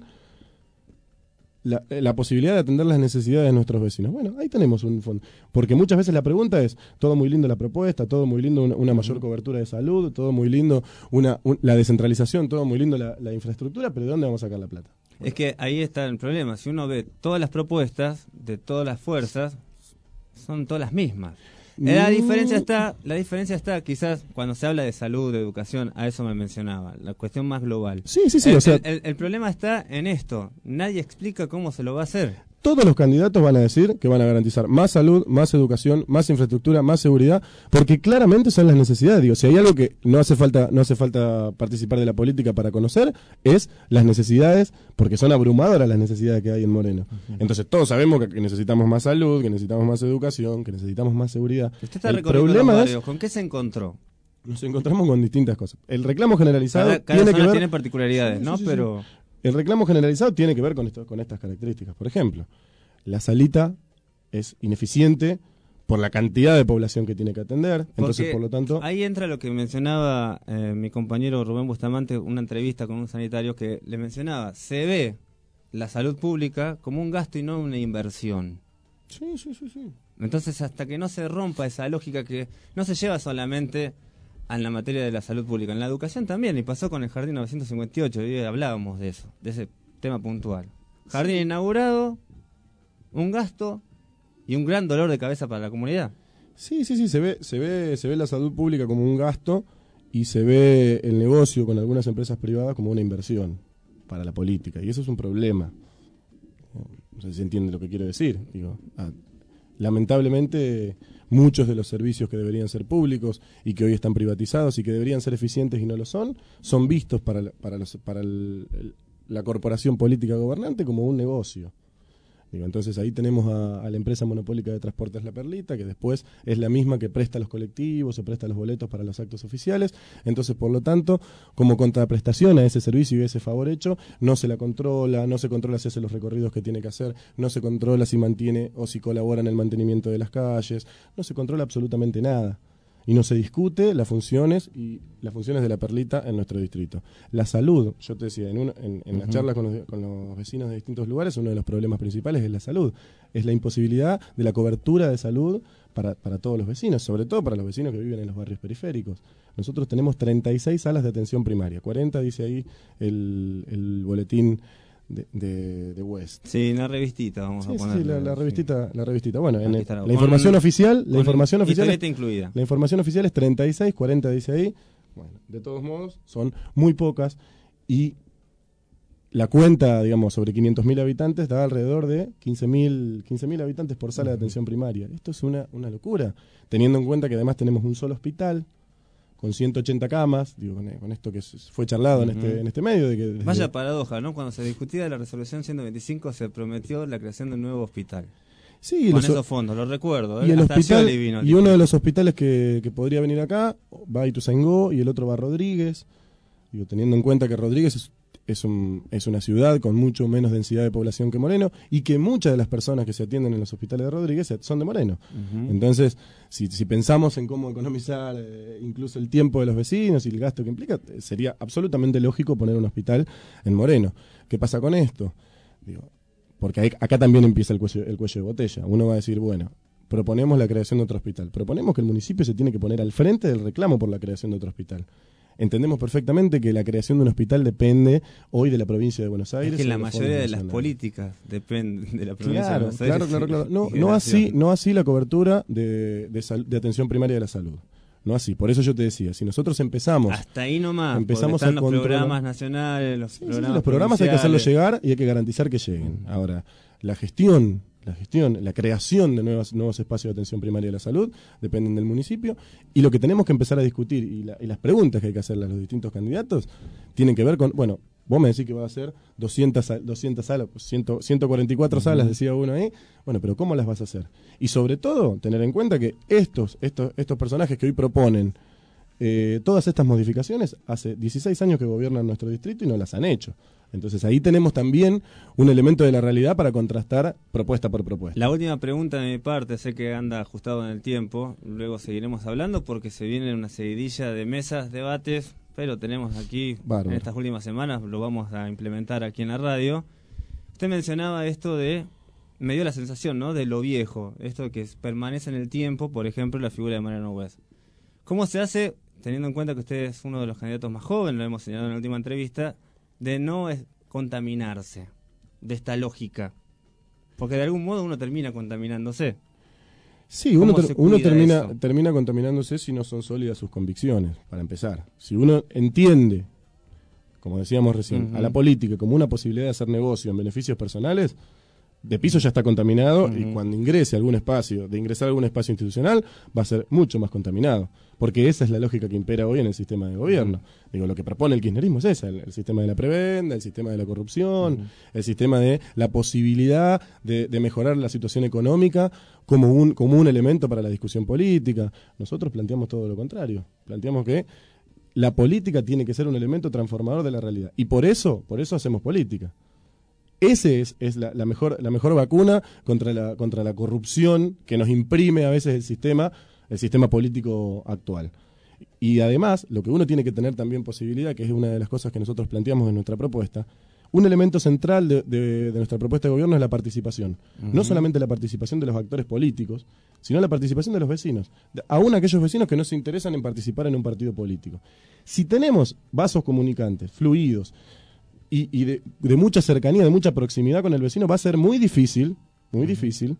la, la posibilidad de atender las necesidades de nuestros vecinos. Bueno, ahí tenemos un fondo. Porque muchas veces la pregunta es, todo muy lindo la propuesta, todo muy lindo una, una uh-huh. mayor cobertura de salud, todo muy lindo una, un, la descentralización, todo muy lindo la, la infraestructura, pero ¿de dónde vamos a sacar la plata? Es que ahí está el problema. Si uno ve todas las propuestas de todas las fuerzas, son todas las mismas. La diferencia está, la diferencia está quizás cuando se habla de salud, de educación, a eso me mencionaba, la cuestión más global. Sí, sí, sí. El, o sea, el, el problema está en esto, nadie explica cómo se lo va a hacer. Todos los candidatos van a decir que van a garantizar más salud, más educación, más infraestructura, más seguridad, porque claramente son las necesidades. Digo, si hay algo que no hace falta, no hace falta participar de la política para conocer, es las necesidades, porque son abrumadoras las necesidades que hay en Moreno. Uh-huh. Entonces todos sabemos que necesitamos más salud, que necesitamos más educación, que necesitamos más seguridad. Usted está recorriendo los barrios, ¿con qué se encontró? Nos encontramos con distintas cosas. El reclamo generalizado cada, cada tiene zona que ver, tiene particularidades, ¿no? Sí, sí, sí, Pero sí. El reclamo generalizado tiene que ver con esto, con estas características. Por ejemplo, la salita es ineficiente por la cantidad de población que tiene que atender. Entonces, Porque por lo tanto... ahí entra lo que mencionaba eh, mi compañero Rubén Bustamante, una entrevista con un sanitario que le mencionaba, se ve la salud pública como un gasto y no una inversión. Sí, sí, sí, sí. Entonces, hasta que no se rompa esa lógica que no se lleva solamente en la materia de la salud pública, en la educación también, y pasó con el Jardín novecientos cincuenta y ocho, y hablábamos de eso, de ese tema puntual. Jardín sí. inaugurado, un gasto y un gran dolor de cabeza para la comunidad. Sí, sí, sí, se ve, se ve, se ve la salud pública como un gasto y se ve el negocio con algunas empresas privadas como una inversión para la política, y eso es un problema. No sé si entiende lo que quiero decir. Digo, ah, lamentablemente muchos de los servicios que deberían ser públicos y que hoy están privatizados y que deberían ser eficientes y no lo son, son vistos para, la, para, los, para el, el, la corporación política gobernante como un negocio. Digo, entonces ahí tenemos a, a la empresa monopólica de transportes La Perlita, que después es la misma que presta los colectivos o presta los boletos para los actos oficiales. Entonces, por lo tanto, como contraprestación a ese servicio y a ese favor hecho, no se la controla, no se controla si hace los recorridos que tiene que hacer, no se controla si mantiene o si colabora en el mantenimiento de las calles, no se controla absolutamente nada. Y no se discute las funciones y las funciones de La Perlita en nuestro distrito. La salud, yo te decía, en, una, en, en uh-huh. las charlas con los, con los vecinos de distintos lugares, uno de los problemas principales es la salud. Es la imposibilidad de la cobertura de salud para, para todos los vecinos, sobre todo para los vecinos que viven en los barrios periféricos. Nosotros tenemos treinta y seis salas de atención primaria, cuarenta dice ahí el, el boletín de, de, de West. Sí, una revistita, vamos sí, a poner. Sí, la, la revistita, la revistita. Bueno, en el, la con, información oficial, la información oficial, es, incluida. La información oficial es treinta y seis, cuarenta dice ahí. Bueno, de todos modos son muy pocas y la cuenta, digamos, sobre quinientos mil habitantes da alrededor de quince mil habitantes por sala uh-huh. de atención primaria. Esto es una, una locura, teniendo en cuenta que además tenemos un solo hospital con ciento ochenta camas, digo, con, con esto que fue charlado uh-huh. en este en este medio. De que desde... Vaya paradoja, ¿no? Cuando se discutía la resolución ciento veinticinco se prometió la creación de un nuevo hospital. Sí, con los, esos fondos, lo recuerdo. Y, ¿eh? el Hasta hospital, vino, y uno de los hospitales que, que podría venir acá va a Ituzaingó y el otro va a Rodríguez. Digo, teniendo en cuenta que Rodríguez es, es, un, es una ciudad con mucho menos densidad de población que Moreno y que muchas de las personas que se atienden en los hospitales de Rodríguez son de Moreno. Uh-huh. Entonces, si, si pensamos en cómo economizar eh, incluso el tiempo de los vecinos y el gasto que implica, sería absolutamente lógico poner un hospital en Moreno. ¿Qué pasa con esto? Digo, porque hay, acá también empieza el cuello, el cuello de botella. Uno va a decir, bueno, proponemos la creación de otro hospital. Proponemos que el municipio se tiene que poner al frente del reclamo por la creación de otro hospital. Entendemos perfectamente que la creación de un hospital depende hoy de la provincia de Buenos Aires. Es que la mayoría de las políticas dependen de la provincia claro, de Buenos Aires. Claro, claro, claro. No, no, así, no así la cobertura de, de, sal, de atención primaria de la salud. No así. Por eso yo te decía, si nosotros empezamos... Hasta ahí nomás. Empezamos están a los programas nacionales, los sí, programas sí, los programas hay que hacerlos llegar y hay que garantizar que lleguen. Mm. Ahora, la gestión... La gestión, la creación de nuevos, nuevos espacios de atención primaria de la salud dependen del municipio y lo que tenemos que empezar a discutir y, la, y las preguntas que hay que hacerle a los distintos candidatos tienen que ver con, bueno, vos me decís que va a ser doscientas, doscientas salas, cien, ciento cuarenta y cuatro uh-huh. salas, decía uno ahí, bueno, pero ¿cómo las vas a hacer? Y sobre todo, tener en cuenta que estos, estos, estos personajes que hoy proponen eh, todas estas modificaciones, hace dieciséis años que gobiernan nuestro distrito y no las han hecho. Entonces ahí tenemos también un elemento de la realidad para contrastar propuesta por propuesta. La última pregunta de mi parte, sé que anda ajustado en el tiempo, luego seguiremos hablando porque se viene una seguidilla de mesas, debates, pero tenemos aquí, Bárbaro. En estas últimas semanas, lo vamos a implementar aquí en la radio. Usted mencionaba esto de, me dio la sensación, ¿no?, de lo viejo, esto que permanece en el tiempo, por ejemplo, la figura de Mariano West. ¿Cómo se hace, teniendo en cuenta que usted es uno de los candidatos más jóvenes, lo hemos señalado en la última entrevista, de no es contaminarse de esta lógica? Porque de algún modo uno termina contaminándose. Sí, uno, ter, uno termina, termina contaminándose si no son sólidas sus convicciones, para empezar. Si uno entiende, como decíamos recién, uh-huh. a la política como una posibilidad de hacer negocio en beneficios personales, de piso ya está contaminado uh-huh. y cuando ingrese a algún espacio, de ingresar a algún espacio institucional, va a ser mucho más contaminado. Porque esa es la lógica que impera hoy en el sistema de gobierno. Uh-huh. Digo, lo que propone el kirchnerismo es esa, el, el sistema de la prebenda, el sistema de la corrupción, uh-huh. el sistema de la posibilidad de, de mejorar la situación económica como un, como un elemento para la discusión política. Nosotros planteamos todo lo contrario. Planteamos que la política tiene que ser un elemento transformador de la realidad. Y por eso, por eso hacemos política. Ese es, es la, la mejor la mejor vacuna contra la contra la corrupción que nos imprime a veces el sistema el sistema político actual. Y además, lo que uno tiene que tener también posibilidad, que es una de las cosas que nosotros planteamos en nuestra propuesta, un elemento central de, de, de nuestra propuesta de gobierno es la participación. Uh-huh. No solamente la participación de los actores políticos, sino la participación de los vecinos, de, aún aquellos vecinos que no se interesan en participar en un partido político. Si tenemos vasos comunicantes, fluidos, y, y de, de mucha cercanía, de mucha proximidad con el vecino, va a ser muy difícil, muy uh-huh. difícil,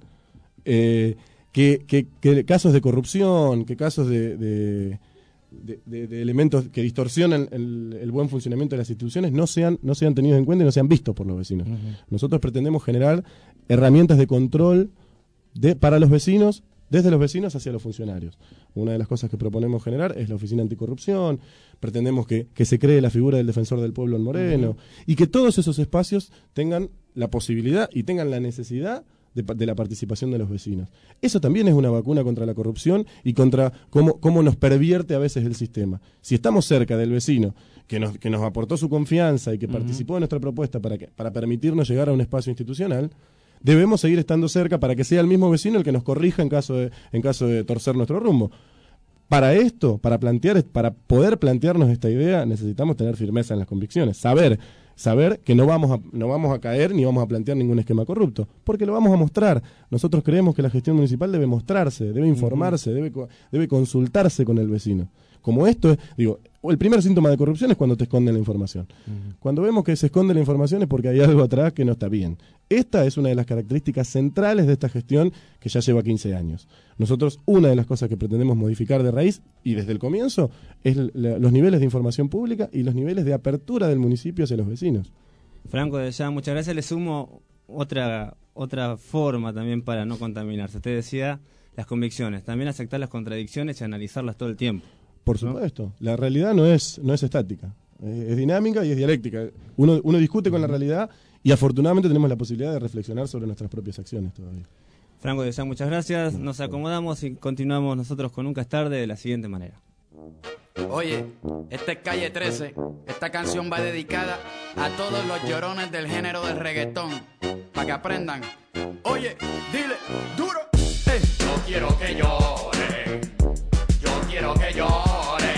eh, que, que, que casos de corrupción, que casos de... de De, de, de elementos que distorsionan el, el buen funcionamiento de las instituciones no sean, no sean tenidos en cuenta y no sean vistos por los vecinos. Uh-huh. Nosotros pretendemos generar herramientas de control de, para los vecinos, desde los vecinos hacia los funcionarios. Una de las cosas que proponemos generar es la Oficina Anticorrupción, pretendemos que, que se cree la figura del Defensor del Pueblo en Moreno, uh-huh. y que todos esos espacios tengan la posibilidad y tengan la necesidad De, de la participación de los vecinos. Eso también es una vacuna contra la corrupción y contra cómo, cómo nos pervierte a veces el sistema. Si estamos cerca del vecino que nos, que nos aportó su confianza y que uh-huh. participó de nuestra propuesta para, que, para permitirnos llegar a un espacio institucional, debemos seguir estando cerca para que sea el mismo vecino el que nos corrija en caso de, en caso de torcer nuestro rumbo. Para esto, para plantear, para poder plantearnos esta idea, necesitamos tener firmeza en las convicciones, saber saber que no vamos a no vamos a caer ni vamos a plantear ningún esquema corrupto, porque lo vamos a mostrar. Nosotros creemos que la gestión municipal debe mostrarse, debe informarse, uh-huh. debe debe consultarse con el vecino. Como esto es, digo, el primer síntoma de corrupción es cuando te esconden la información. Uh-huh. Cuando vemos que se esconde la información es porque hay algo atrás que no está bien. Esta es una de las características centrales de esta gestión que ya lleva quince años. Nosotros, una de las cosas que pretendemos modificar de raíz y desde el comienzo es la, los niveles de información pública y los niveles de apertura del municipio hacia los vecinos. Franco de Ya, muchas gracias. Le sumo otra otra forma también para no contaminarse. Usted decía las convicciones, también aceptar las contradicciones y analizarlas todo el tiempo. Por supuesto, ¿no? La realidad no es no es estática, es, es dinámica y es dialéctica. Uno, uno discute con la realidad y afortunadamente tenemos la posibilidad de reflexionar sobre nuestras propias acciones todavía. Franco de Ya, muchas gracias. Nos acomodamos y continuamos nosotros con Nunca es Tarde de la siguiente manera. Oye, esta es Calle trece. Esta canción va dedicada a todos los llorones del género del reggaetón, para que aprendan. Oye, dile, duro. Eh. Yo quiero que llore, yo quiero que llore,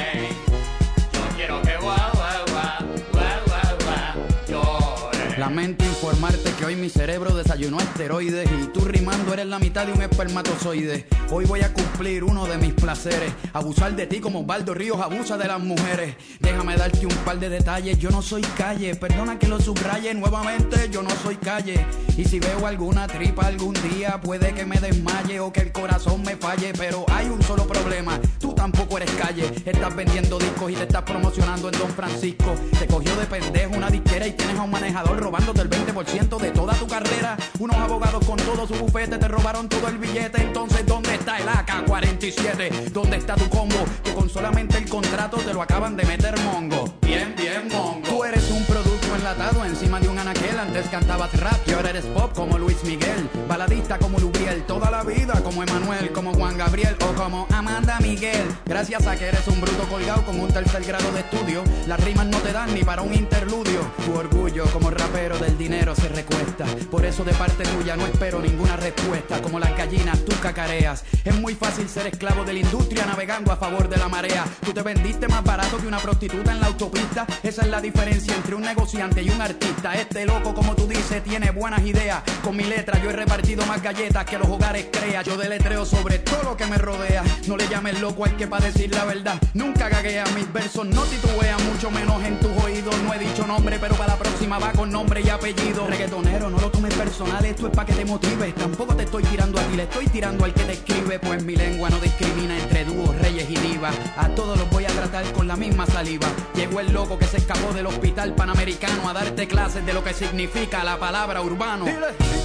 yo quiero que guau, guau, guau, guau, guau, guau, llore. Lamento informarte que hoy mi cerebro desayunó esteroides y tú rimando eres la mitad de un espermatozoide. Hoy voy a cumplir uno de mis placeres, abusar de ti como Osvaldo Ríos abusa de las mujeres. Déjame darte un par de detalles, yo no soy calle, perdona que lo subraye nuevamente, yo no soy calle. Y si veo alguna tripa algún día, puede que me desmaye o que el corazón me falle, pero hay un solo problema, tú tampoco eres calle. Estás vendiendo discos y te estás promocionando en Don Francisco. Te cogió de pendejo una disquera y tienes a un manejador robándote el veinte por ciento de toda tu carrera. Unos abogados con todo su bufete te robaron todo el billete. Entonces, ¿dónde está el A K cuarenta y siete? ¿Dónde está tu combo? Que con solamente el contrato te lo acaban de meter mongo. Bien, bien, mongo. Tú eres un producto enlatado encima de un anaquel. Antes cantabas rap y ahora eres pop como Luis Miguel. Baladista como Lubriel, toda la vida como Emanuel, como Juan Gabriel o como Amanda Miguel. Gracias a que eres un bruto colgado con un tercer grado de estudio, las rimas no te dan ni para un interludio. Tu orgullo como rapero del dinero se recuesta. Por eso de parte tuya no espero ninguna respuesta. Como las gallinas tú cacareas. Es muy fácil ser esclavo de la industria navegando a favor de la marea. Tú te vendiste más barato que una prostituta en la autopista. Esa es la diferencia entre un negociante y un artista. Este loco, como tú dices, tiene buenas ideas. Con mi letra yo he repartido más galletas que los hogares crea. Yo deletreo sobre todo lo que me rodea. No le llames loco al que pa' decir la verdad nunca gaguea. Mis versos no titubean, mucho menos en tus oídos. No he dicho nombre, pero para la próxima va con nombre y apellido. Reggaetonero, no lo tomes personal, esto es pa' que te motives. Tampoco te estoy tirando a ti, le estoy tirando al que te escribe. Pues mi lengua no discrimina entre dúos, reyes y divas. A todos los voy a tratar con la misma saliva. Llegó el loco que se escapó del hospital panamericano a darte clases de lo que significa la palabra urbano. Dile.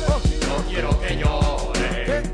Yo quiero que llore,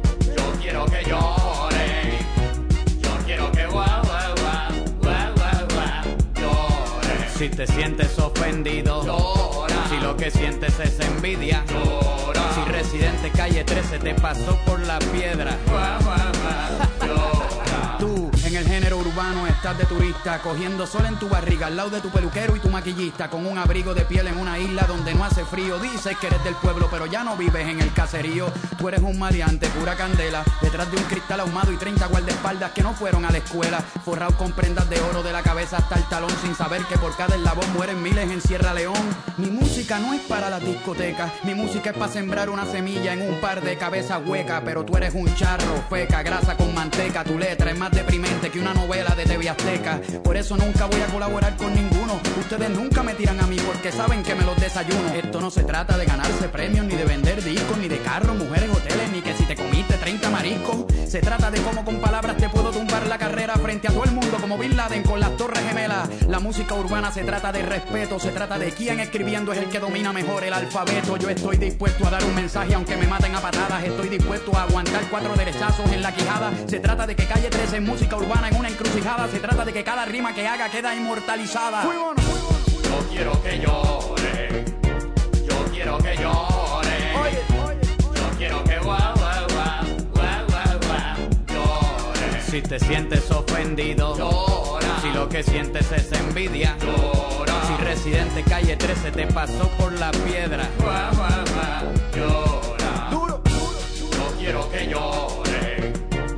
yo quiero que llore, yo quiero que guau, guau, guau, guau, guau, guau, llore. Si te sientes ofendido, llora. Si lo que sientes es envidia, llora. Si Residente Calle trece te pasó por la piedra, guau, guau, guau, llora. Tú en el género urbano estás estás de turista, cogiendo sol en tu barriga, al lado de tu peluquero y tu maquillista, con un abrigo de piel en una isla donde no hace frío. Dices que eres del pueblo, pero ya no vives en el caserío. Tú eres un maleante, pura candela, detrás de un cristal ahumado y treinta guardaespaldas que no fueron a la escuela, forrados con prendas de oro de la cabeza hasta el talón, sin saber que por cada eslabón mueren miles en Sierra León. Mi música no es para las discotecas, mi música es para sembrar una semilla en un par de cabezas huecas, pero tú eres un charro, feca, grasa con manteca. Tu letra es más deprimente que una novela de T V Azteca. Por eso nunca voy a colaborar con ninguno. Ustedes nunca me tiran a mí porque saben que me los desayuno. Esto no se trata de ganarse premios, ni de vender discos, ni de carros, mujeres, hoteles, ni que si te comiste treinta mariscos. Se trata de cómo con palabras te puedo tumbar la carrera frente a todo el mundo como Bin Laden con las Torres Gemelas. La música urbana se trata de respeto, se trata de quién escribiendo es el que domina mejor el alfabeto. Yo estoy dispuesto a dar un mensaje aunque me maten a patadas. Estoy dispuesto a aguantar cuatro derechazos en la quijada. Se trata de que Calle trece en música urbana en una encrucijada. Se trata de que cada rima que haga queda inmortalizada. Muy bueno, muy bueno. Yo quiero que llore, yo quiero que llore, oye, oye, oye. Yo quiero que guau, guau, guau, guau, guau, guau, llore. Si te sientes ofendido, llora. Si lo que sientes es envidia, llora. Si Residente Calle trece te pasó por la piedra, guau, guau, guau, llora. Duro, duro. Yo quiero que llore,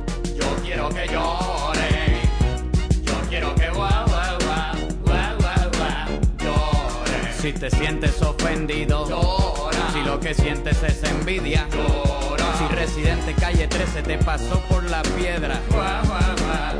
yo quiero que llore, yo quiero que guau, guau, guau, guau, guau, guau, llore. Si te sientes ofendido, llora. Si lo que sientes es envidia, llora. Si Residente Calle trece te pasó por la piedra, guau, guau, guau,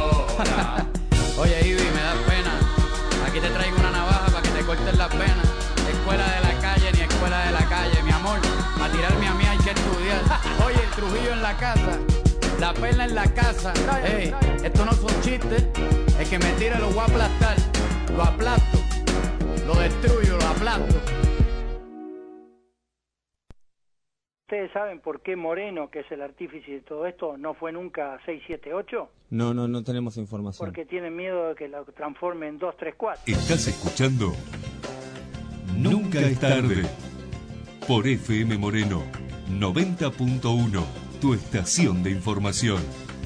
llora. Oye, Ivy, me da pena. Aquí te traigo una navaja para que te cortes las venas. Escuela de la calle, ni escuela de la calle, mi amor. Para tirarme a mí hay que estudiar. Oye, el Trujillo en la casa, la perla en la casa. Ey, esto no son chistes. El que me tire lo voy a aplastar. Lo aplasto, lo destruyo, lo aplasto. ¿Ustedes saben por qué Moreno, que es el artífice de todo esto, no fue nunca seis siete ocho? No, no, no tenemos información. Porque tienen miedo de que lo transforme en dos tres cuatro. Estás escuchando Nunca es tarde por F M Moreno noventa punto uno, tu estación de información.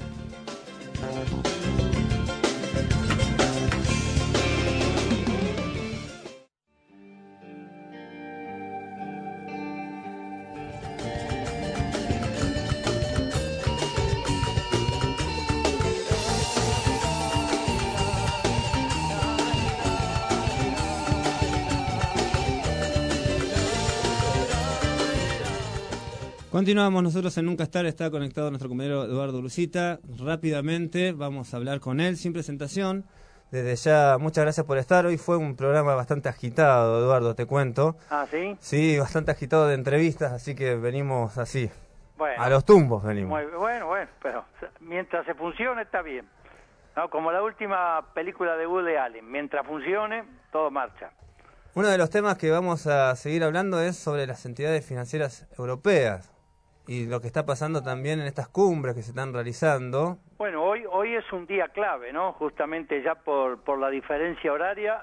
Continuamos nosotros en Nunca Estar, está conectado nuestro compañero Eduardo Lucita. Rápidamente vamos a hablar con él, sin presentación. Desde ya, muchas gracias por estar. Hoy fue un programa bastante agitado, Eduardo, te cuento. ¿Ah, sí? Sí, bastante agitado de entrevistas, así que venimos así. Bueno, a los tumbos venimos. Muy, bueno, bueno, pero mientras se funcione está bien. ¿No? Como la última película de Woody Allen, mientras funcione, todo marcha. Uno de los temas que vamos a seguir hablando es sobre las entidades financieras europeas y lo que está pasando también en estas cumbres que se están realizando. Bueno, hoy hoy es un día clave, ¿no? Justamente ya por, por la diferencia horaria,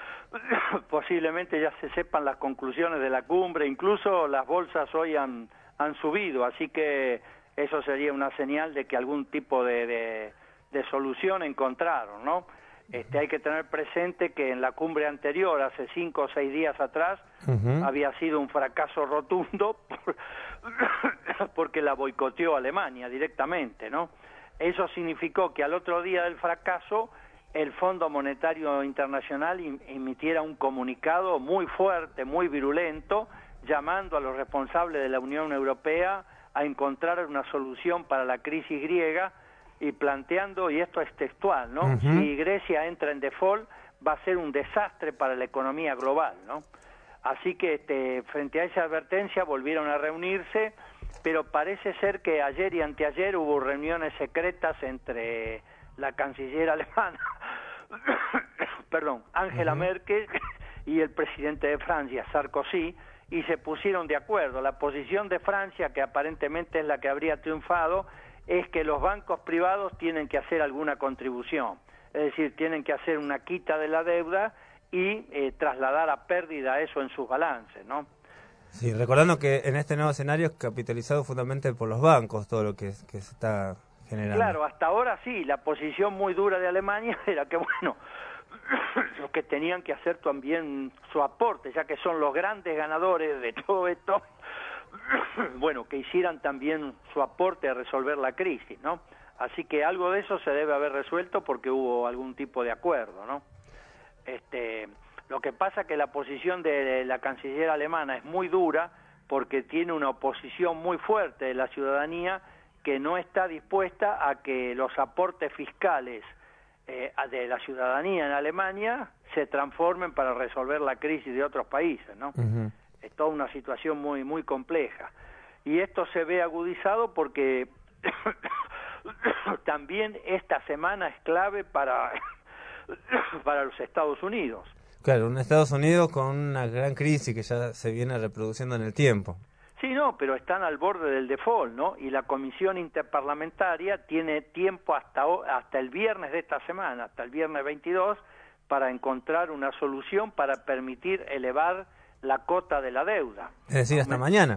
posiblemente ya se sepan las conclusiones de la cumbre, incluso las bolsas hoy han, han subido, así que eso sería una señal de que algún tipo de, de, de solución encontraron, ¿no? Este, hay que tener presente que en la cumbre anterior, hace cinco o seis días atrás, uh-huh. había sido un fracaso rotundo por, porque la boicoteó Alemania directamente, ¿no? Eso significó que al otro día del fracaso el Fondo Monetario Internacional emitiera un comunicado muy fuerte, muy virulento, llamando a los responsables de la Unión Europea a encontrar una solución para la crisis griega, y planteando, y esto es textual, ¿no? Uh-huh. Si Grecia entra en default, va a ser un desastre para la economía global, ¿no? Así que este, frente a esa advertencia volvieron a reunirse, pero parece ser que ayer y anteayer hubo reuniones secretas entre la canciller alemana, perdón, Angela uh-huh. Merkel y el presidente de Francia, Sarkozy, y se pusieron de acuerdo. La posición de Francia, que aparentemente es la que habría triunfado, es que los bancos privados tienen que hacer alguna contribución, es decir, tienen que hacer una quita de la deuda y eh, trasladar a pérdida eso en sus balances, ¿no? Sí, recordando que en este nuevo escenario es capitalizado fundamentalmente por los bancos, todo lo que, que se está generando. Claro, hasta ahora sí, la posición muy dura de Alemania era que, bueno, los que tenían que hacer también su aporte, ya que son los grandes ganadores de todo esto, bueno, que hicieran también su aporte a resolver la crisis, ¿no? Así que algo de eso se debe haber resuelto porque hubo algún tipo de acuerdo, ¿no? Este, lo que pasa es que la posición de la canciller alemana es muy dura porque tiene una oposición muy fuerte de la ciudadanía que no está dispuesta a que los aportes fiscales eh, de la ciudadanía en Alemania se transformen para resolver la crisis de otros países, ¿no? Uh-huh. Es toda una situación muy muy compleja. Y esto se ve agudizado porque también esta semana es clave para, para los Estados Unidos. Claro, un Estados Unidos con una gran crisis que ya se viene reproduciendo en el tiempo. Sí, no, pero están al borde del default, ¿no? Y la Comisión Interparlamentaria tiene tiempo hasta, hasta el viernes de esta semana, hasta el viernes veintidós, para encontrar una solución para permitir elevar la cota de la deuda. Es decir, hasta mañana.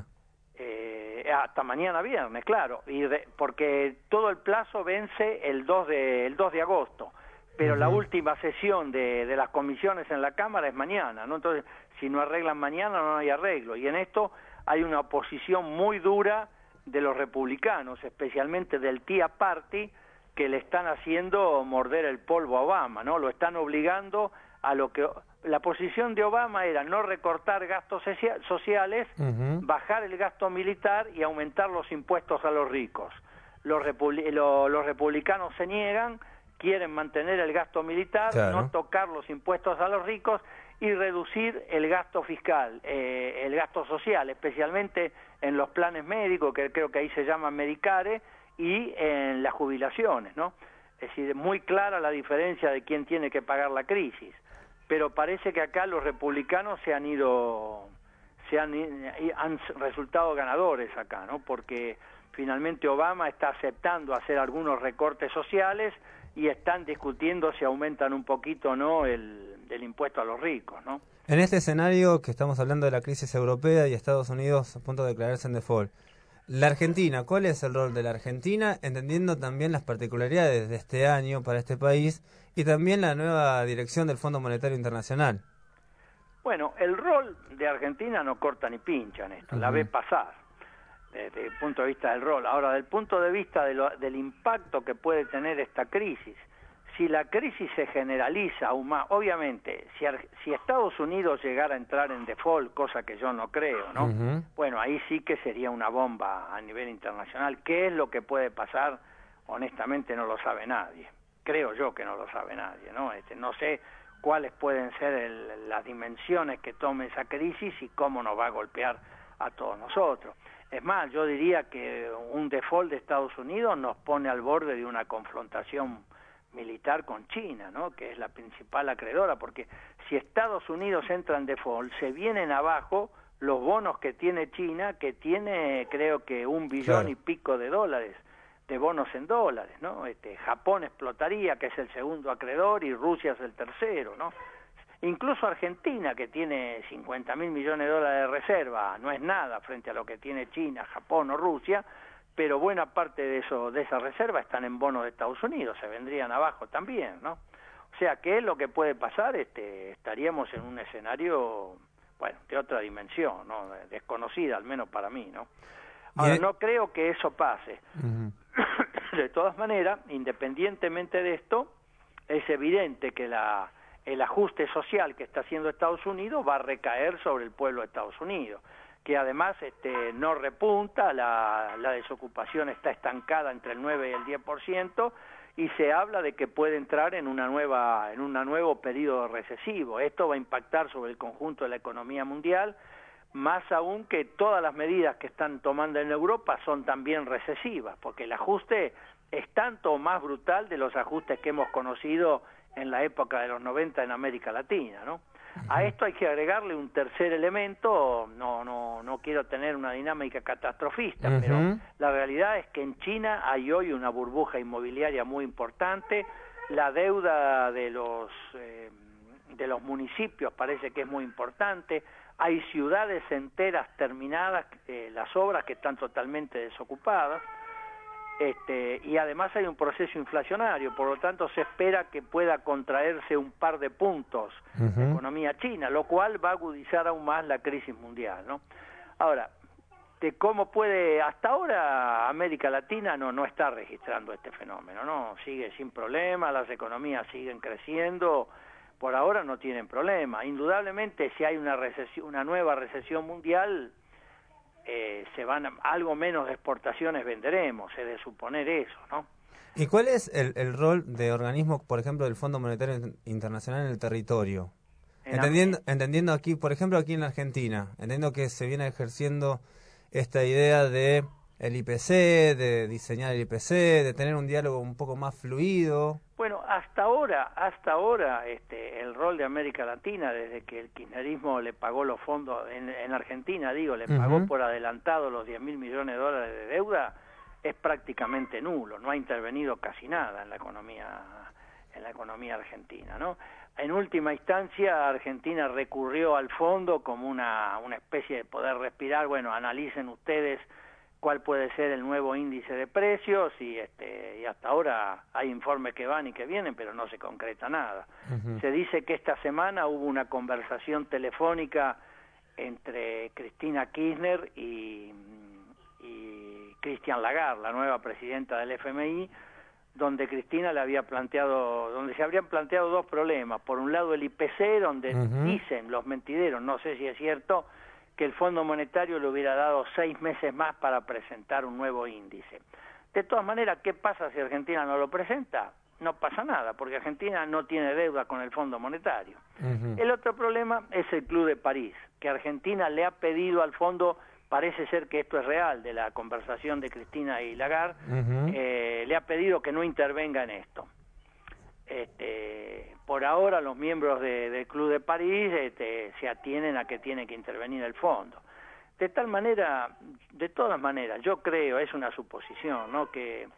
Eh, hasta mañana viernes, claro, y de, porque todo el plazo vence el dos de, el dos de agosto, pero uh-huh. la última sesión de, de las comisiones en la Cámara es mañana, ¿no? Entonces, si no arreglan mañana, no hay arreglo. Y en esto hay una oposición muy dura de los republicanos, especialmente del Tea Party, que le están haciendo morder el polvo a Obama, ¿no? Lo están obligando a lo que... La posición de Obama era no recortar gastos sociales, uh-huh. bajar el gasto militar y aumentar los impuestos a los ricos. Los, republi- lo, los republicanos se niegan, quieren mantener el gasto militar, claro. no tocar los impuestos a los ricos y reducir el gasto fiscal, eh, el gasto social, especialmente en los planes médicos, que creo que ahí se llaman Medicare, y en las jubilaciones, ¿no? Es decir, muy clara la diferencia de quién tiene que pagar la crisis. Pero parece que acá los republicanos se han ido, se han, han resultado ganadores acá, ¿no? Porque finalmente Obama está aceptando hacer algunos recortes sociales y están discutiendo si aumentan un poquito o no el, el impuesto a los ricos, ¿no? En este escenario que estamos hablando de la crisis europea y Estados Unidos a punto de declararse en default, la Argentina, ¿cuál es el rol de la Argentina? Entendiendo también las particularidades de este año para este país y también la nueva dirección del Fondo Monetario Internacional. Bueno, el rol de Argentina no corta ni pincha en esto, uh-huh. la ve pasar desde el punto de vista del rol. Ahora, desde el punto de vista de lo, del impacto que puede tener esta crisis, si la crisis se generaliza aún más, obviamente, si, si Estados Unidos llegara a entrar en default, cosa que yo no creo, ¿no? Uh-huh. Bueno, ahí sí que sería una bomba a nivel internacional. ¿Qué es lo que puede pasar? Honestamente no lo sabe nadie. Creo yo que no lo sabe nadie, ¿no? Este, no sé cuáles pueden ser el, las dimensiones que tome esa crisis y cómo nos va a golpear a todos nosotros. Es más, yo diría que un default de Estados Unidos nos pone al borde de una confrontación militar con China, ¿no? Que es la principal acreedora, porque si Estados Unidos entra en default, se vienen abajo los bonos que tiene China, que tiene creo que un billón claro. y pico de dólares de bonos en dólares, ¿no? Este, Japón explotaría, que es el segundo acreedor, y Rusia es el tercero, ¿no? Incluso Argentina, que tiene cincuenta mil millones de dólares de reserva, no es nada frente a lo que tiene China, Japón o Rusia, pero buena parte de eso, de esa reserva están en bonos de Estados Unidos, se vendrían abajo también, ¿no? O sea, ¿qué es lo que puede pasar? Este, estaríamos en un escenario, bueno, de otra dimensión, ¿no? Desconocida, al menos para mí, ¿no? Ahora, no creo que eso pase. Uh-huh. De todas maneras, independientemente de esto, es evidente que la, el ajuste social que está haciendo Estados Unidos va a recaer sobre el pueblo de Estados Unidos, que además este, no repunta, la, la desocupación está estancada entre el nueve y el diez por ciento, y se habla de que puede entrar en una nueva en un nuevo periodo recesivo. Esto va a impactar sobre el conjunto de la economía mundial, más aún que todas las medidas que están tomando en Europa son también recesivas, porque el ajuste es tanto o más brutal de los ajustes que hemos conocido en la época de los noventa en América Latina, ¿no? A esto hay que agregarle un tercer elemento, no no no quiero tener una dinámica catastrofista, uh-huh. pero la realidad es que en China hay hoy una burbuja inmobiliaria muy importante, la deuda de los eh, de los municipios parece que es muy importante, hay ciudades enteras terminadas, eh, las obras que están totalmente desocupadas, Este, y además hay un proceso inflacionario, por lo tanto se espera que pueda contraerse un par de puntos uh-huh. la economía china, lo cual va a agudizar aún más la crisis mundial, ¿no? Ahora, de cómo puede, hasta ahora América Latina no no está registrando este fenómeno, ¿no? Sigue sin problema, las economías siguen creciendo, por ahora no tienen problema. Indudablemente, si hay una recesión, una nueva recesión mundial, Eh, se van a, algo menos de exportaciones venderemos, es de suponer eso, ¿no? ¿Y cuál es el, el rol de organismos, por ejemplo, del Fondo Monetario Internacional en el territorio? En entendiendo, la... entendiendo aquí, por ejemplo, aquí en la Argentina, entendiendo que se viene ejerciendo esta idea de el I P C, de diseñar el I P C, de tener un diálogo un poco más fluido. Bueno, hasta ahora, hasta ahora, este, el rol de América Latina, desde que el kirchnerismo le pagó los fondos, en, en Argentina, digo, le uh-huh. pagó por adelantado los diez mil millones de dólares de deuda, es prácticamente nulo, no ha intervenido casi nada en la economía, en la economía argentina, ¿no? En última instancia, Argentina recurrió al fondo como una, una especie de poder respirar, bueno, analicen ustedes cuál puede ser el nuevo índice de precios y este y hasta ahora hay informes que van y que vienen, pero no se concreta nada. Uh-huh. Se dice que esta semana hubo una conversación telefónica entre Cristina Kirchner y, y Christine Lagarde, la nueva presidenta del F M I, donde Cristina le había planteado, donde se habrían planteado dos problemas. Por un lado el I P C, donde uh-huh. dicen los mentideros, no sé si es cierto, que el Fondo Monetario le hubiera dado seis meses más para presentar un nuevo índice. De todas maneras, ¿qué pasa si Argentina no lo presenta? No pasa nada, porque Argentina no tiene deuda con el Fondo Monetario. Uh-huh. El otro problema es el Club de París, que Argentina le ha pedido al fondo, parece ser que esto es real, de la conversación de Cristina y Lagarde, uh-huh. eh, le ha pedido que no intervenga en esto. Este, por ahora los miembros de, del Club de París este, se atienen a que tiene que intervenir el fondo. De tal manera, de todas maneras, yo creo, es una suposición, ¿no?, que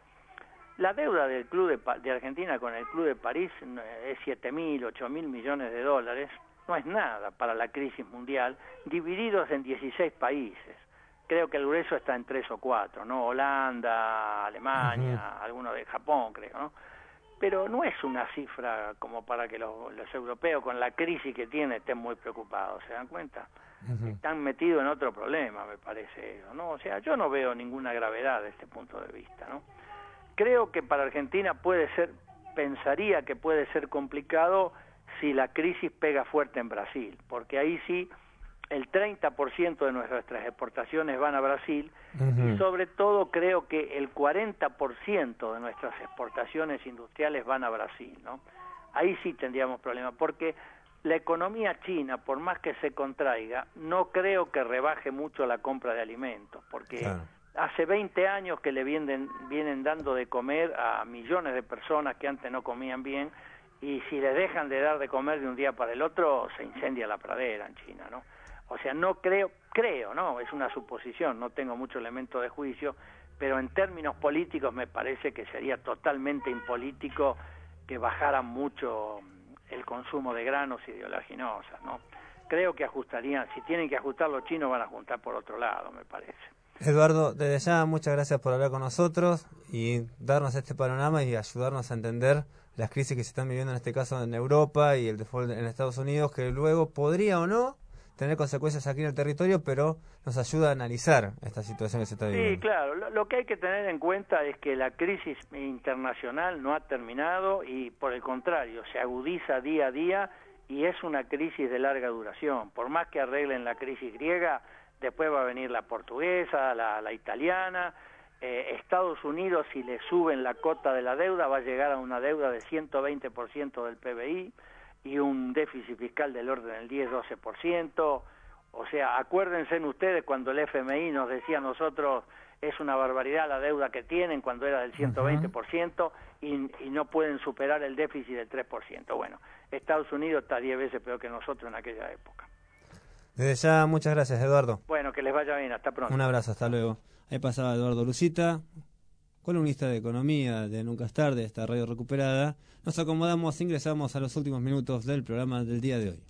la deuda del Club de, de Argentina con el Club de París es siete mil, ocho mil millones de dólares, no es nada para la crisis mundial, divididos en dieciséis países. Creo que el grueso está en tres o cuatro, ¿no? Holanda, Alemania, uh-huh. algunos de Japón, creo, ¿no? Pero no es una cifra como para que los, los europeos, con la crisis que tienen, estén muy preocupados, ¿se dan cuenta? Uh-huh. Están metidos en otro problema, me parece, ¿no? O sea, yo no veo ninguna gravedad desde este punto de vista, ¿no? Creo que para Argentina puede ser, pensaría que puede ser complicado si la crisis pega fuerte en Brasil, porque ahí sí el treinta por ciento de nuestras exportaciones van a Brasil, uh-huh. y sobre todo creo que el cuarenta por ciento de nuestras exportaciones industriales van a Brasil, ¿no? Ahí sí tendríamos problemas, porque la economía china, por más que se contraiga, no creo que rebaje mucho la compra de alimentos, porque claro. hace veinte años que le vienen, vienen dando de comer a millones de personas que antes no comían bien, y si les dejan de dar de comer de un día para el otro, se incendia la pradera en China, ¿no? O sea, no creo, creo, ¿no? Es una suposición, no tengo mucho elemento de juicio, pero en términos políticos me parece que sería totalmente impolítico que bajaran mucho el consumo de granos y de oleaginosas, ¿no? Creo que ajustarían, si tienen que ajustar los chinos, van a ajustar por otro lado, me parece. Eduardo, desde ya muchas gracias por hablar con nosotros y darnos este panorama y ayudarnos a entender las crisis que se están viviendo en este caso en Europa y el default en Estados Unidos, que luego podría o no tener consecuencias aquí en el territorio, pero nos ayuda a analizar esta situación que se está viviendo. Sí, claro. Lo, lo que hay que tener en cuenta es que la crisis internacional no ha terminado y, por el contrario, se agudiza día a día y es una crisis de larga duración. Por más que arreglen la crisis griega, después va a venir la portuguesa, la, la italiana. Eh, Estados Unidos, si le suben la cota de la deuda, va a llegar a una deuda de ciento veinte por ciento del P B I. Y un déficit fiscal del orden del diez a doce por ciento. O sea, acuérdense ustedes cuando el F M I nos decía a nosotros es una barbaridad la deuda que tienen cuando era del ciento veinte por ciento y, y no pueden superar el déficit del tres por ciento. Bueno, Estados Unidos está diez veces peor que nosotros en aquella época. Desde ya, muchas gracias, Eduardo. Bueno, que les vaya bien, hasta pronto. Un abrazo, hasta luego. Ahí pasaba Eduardo Lucita, columnista de economía de Nunca es Tarde, esta radio recuperada. Nos acomodamos, ingresamos a los últimos minutos del programa del día de hoy.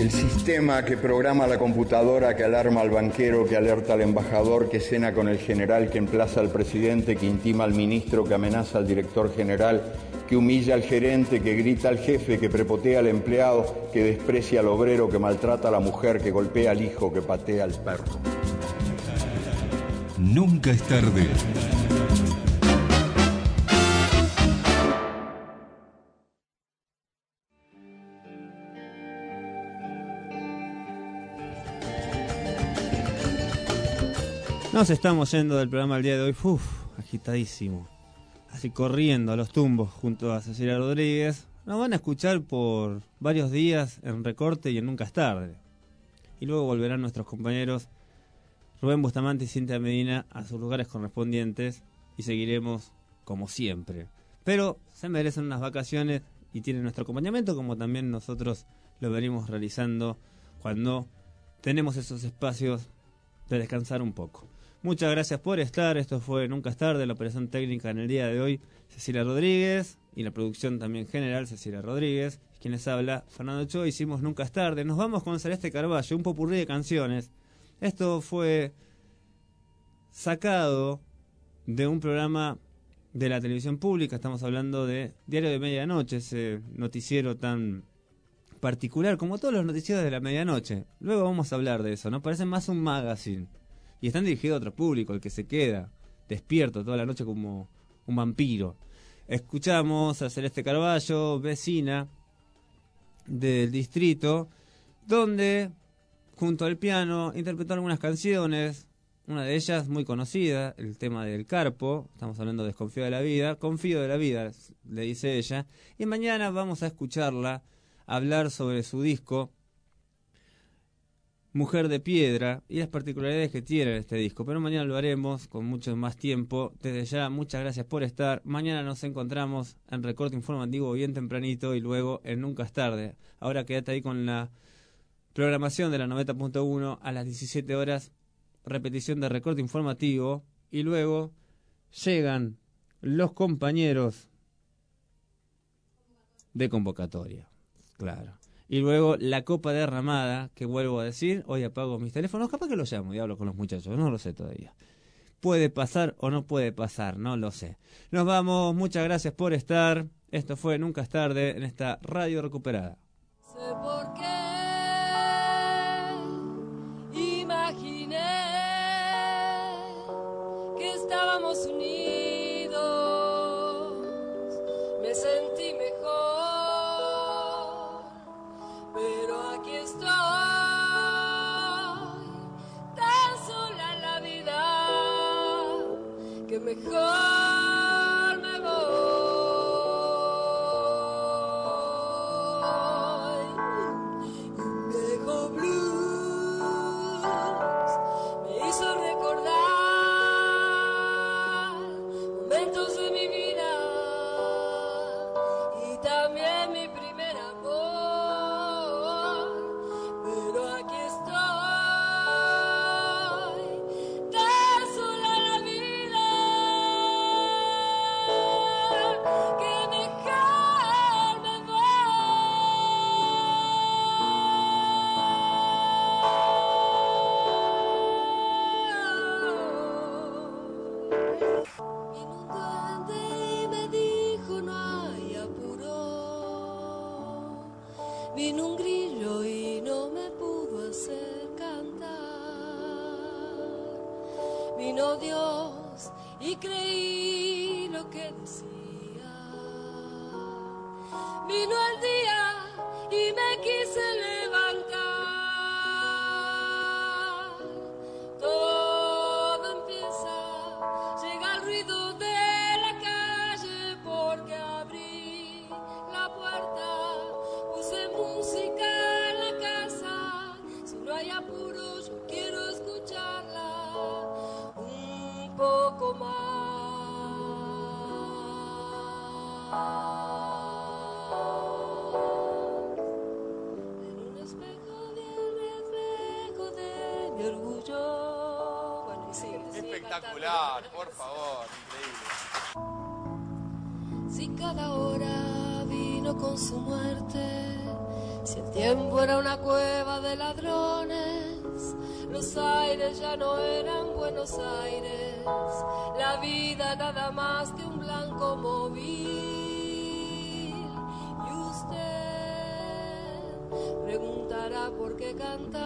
El sistema que programa la computadora, que alarma al banquero, que alerta al embajador, que cena con el general, que emplaza al presidente, que intima al ministro, que amenaza al director general, que humilla al gerente, que grita al jefe, que prepotea al empleado, que desprecia al obrero, que maltrata a la mujer, que golpea al hijo, que patea al perro. Nunca es tarde. Nos estamos yendo del programa el día de hoy, uf, agitadísimo, así corriendo a los tumbos junto a Cecilia Rodríguez. Nos van a escuchar por varios días en Recorte y en Nunca es tarde. Y luego volverán nuestros compañeros Rubén Bustamante y Cintia Medina a sus lugares correspondientes y seguiremos como siempre. Pero se merecen unas vacaciones y tienen nuestro acompañamiento, como también nosotros lo venimos realizando cuando tenemos esos espacios de descansar un poco. Muchas gracias por estar. Esto fue Nunca es tarde, la operación técnica en el día de hoy, Cecilia Rodríguez, y la producción también general, Cecilia Rodríguez. Quien les habla, Fernando Ochoa. Hicimos Nunca es tarde. Nos vamos con Celeste Carballo, un popurrí de canciones. Esto fue sacado de un programa de la televisión pública. Estamos hablando de Diario de Medianoche, ese noticiero tan particular como todos los noticieros de la medianoche. Luego vamos a hablar de eso, ¿no? Parecen más un magazine. Y están dirigidos a otro público, el que se queda despierto toda la noche como un vampiro. Escuchamos a Celeste Carballo, vecina del distrito, donde junto al piano interpretó algunas canciones, una de ellas muy conocida, el tema del Carpo. Estamos hablando de Desconfío de la vida, confío de la vida, le dice ella. Y mañana vamos a escucharla hablar sobre su disco Mujer de Piedra y las particularidades que tiene este disco, pero mañana lo haremos con mucho más tiempo. Desde ya, muchas gracias por estar. Mañana nos encontramos en Recorte Informativo bien tempranito y luego en Nunca es tarde. Ahora quédate ahí con la programación de la noventa punto uno a las diecisiete horas, repetición de Recorte Informativo, y luego llegan los compañeros de convocatoria. Claro. Y luego la copa derramada, que vuelvo a decir, hoy apago mis teléfonos, capaz que los llamo y hablo con los muchachos, no lo sé todavía. Puede pasar o no puede pasar, no lo sé. Nos vamos, muchas gracias por estar. Esto fue Nunca es tarde en esta radio recuperada. Sé por qué imaginé que estábamos unidos, me sentí mejor. Pero aquí estoy, tan sola en la vida, que mejor me voy. Un viejo blues me hizo recordar momentos de mi vida y también mi primer amor. Vino un grillo y no me pudo hacer cantar. Vino Dios y creí lo que decía. Vino el día y me quise levantar. Todo empieza, llega el ruido de la calle porque abrí la puerta. Puse música en la casa, si no hay apuro yo quiero escucharla un poco más. En un espejo vi el reflejo de mi orgullo. Bueno, y sigue, sigue espectacular, cantando. por favor, increíble. Si cada hora vino con su muerte, Si el tiempo era una cueva de ladrones, los aires ya no eran Buenos Aires, la vida nada más que un blanco móvil. Y usted preguntará por qué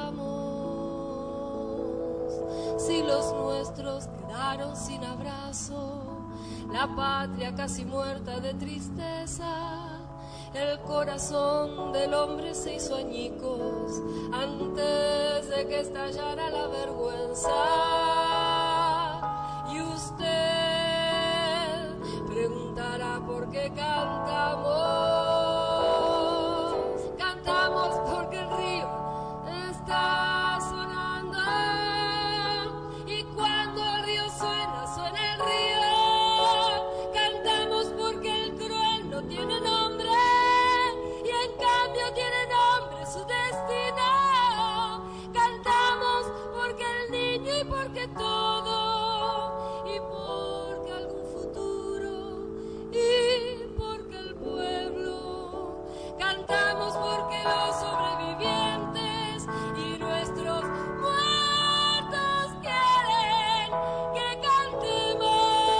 cantamos, si los nuestros quedaron sin abrazo, la patria casi muerta de tristeza. El corazón del hombre se hizo añicos antes de que estallara la vergüenza. Y usted preguntará por qué cantamos. Cantamos porque el río está sonando. Y cuando el río suena, suena el río. Cantamos porque el cruel no tiene nombre. Tiene nombre su destino. Cantamos porque el niño y porque todo, y porque algún futuro, y porque el pueblo. Cantamos porque los sobrevivientes y nuestros muertos quieren que cantemos.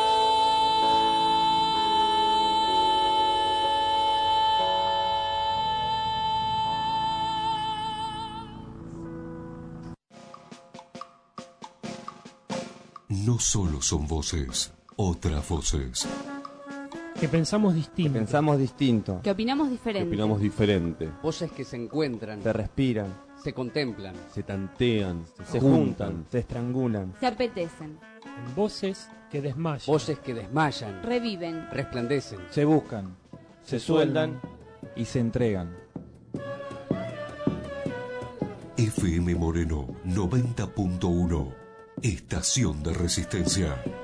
No solo son voces, otras voces. Que pensamos distinto. Que pensamos distinto. Que opinamos diferente. Que opinamos diferente. Voces que se encuentran. Se respiran. Se contemplan. Se tantean. Se, se juntan, juntan. Se estrangulan. Se apetecen. En voces que desmayan. Voces que desmayan. Reviven. Resplandecen. Se buscan. Se, se sueldan. Y se entregan. F M Moreno noventa punto uno. Estación de Resistencia.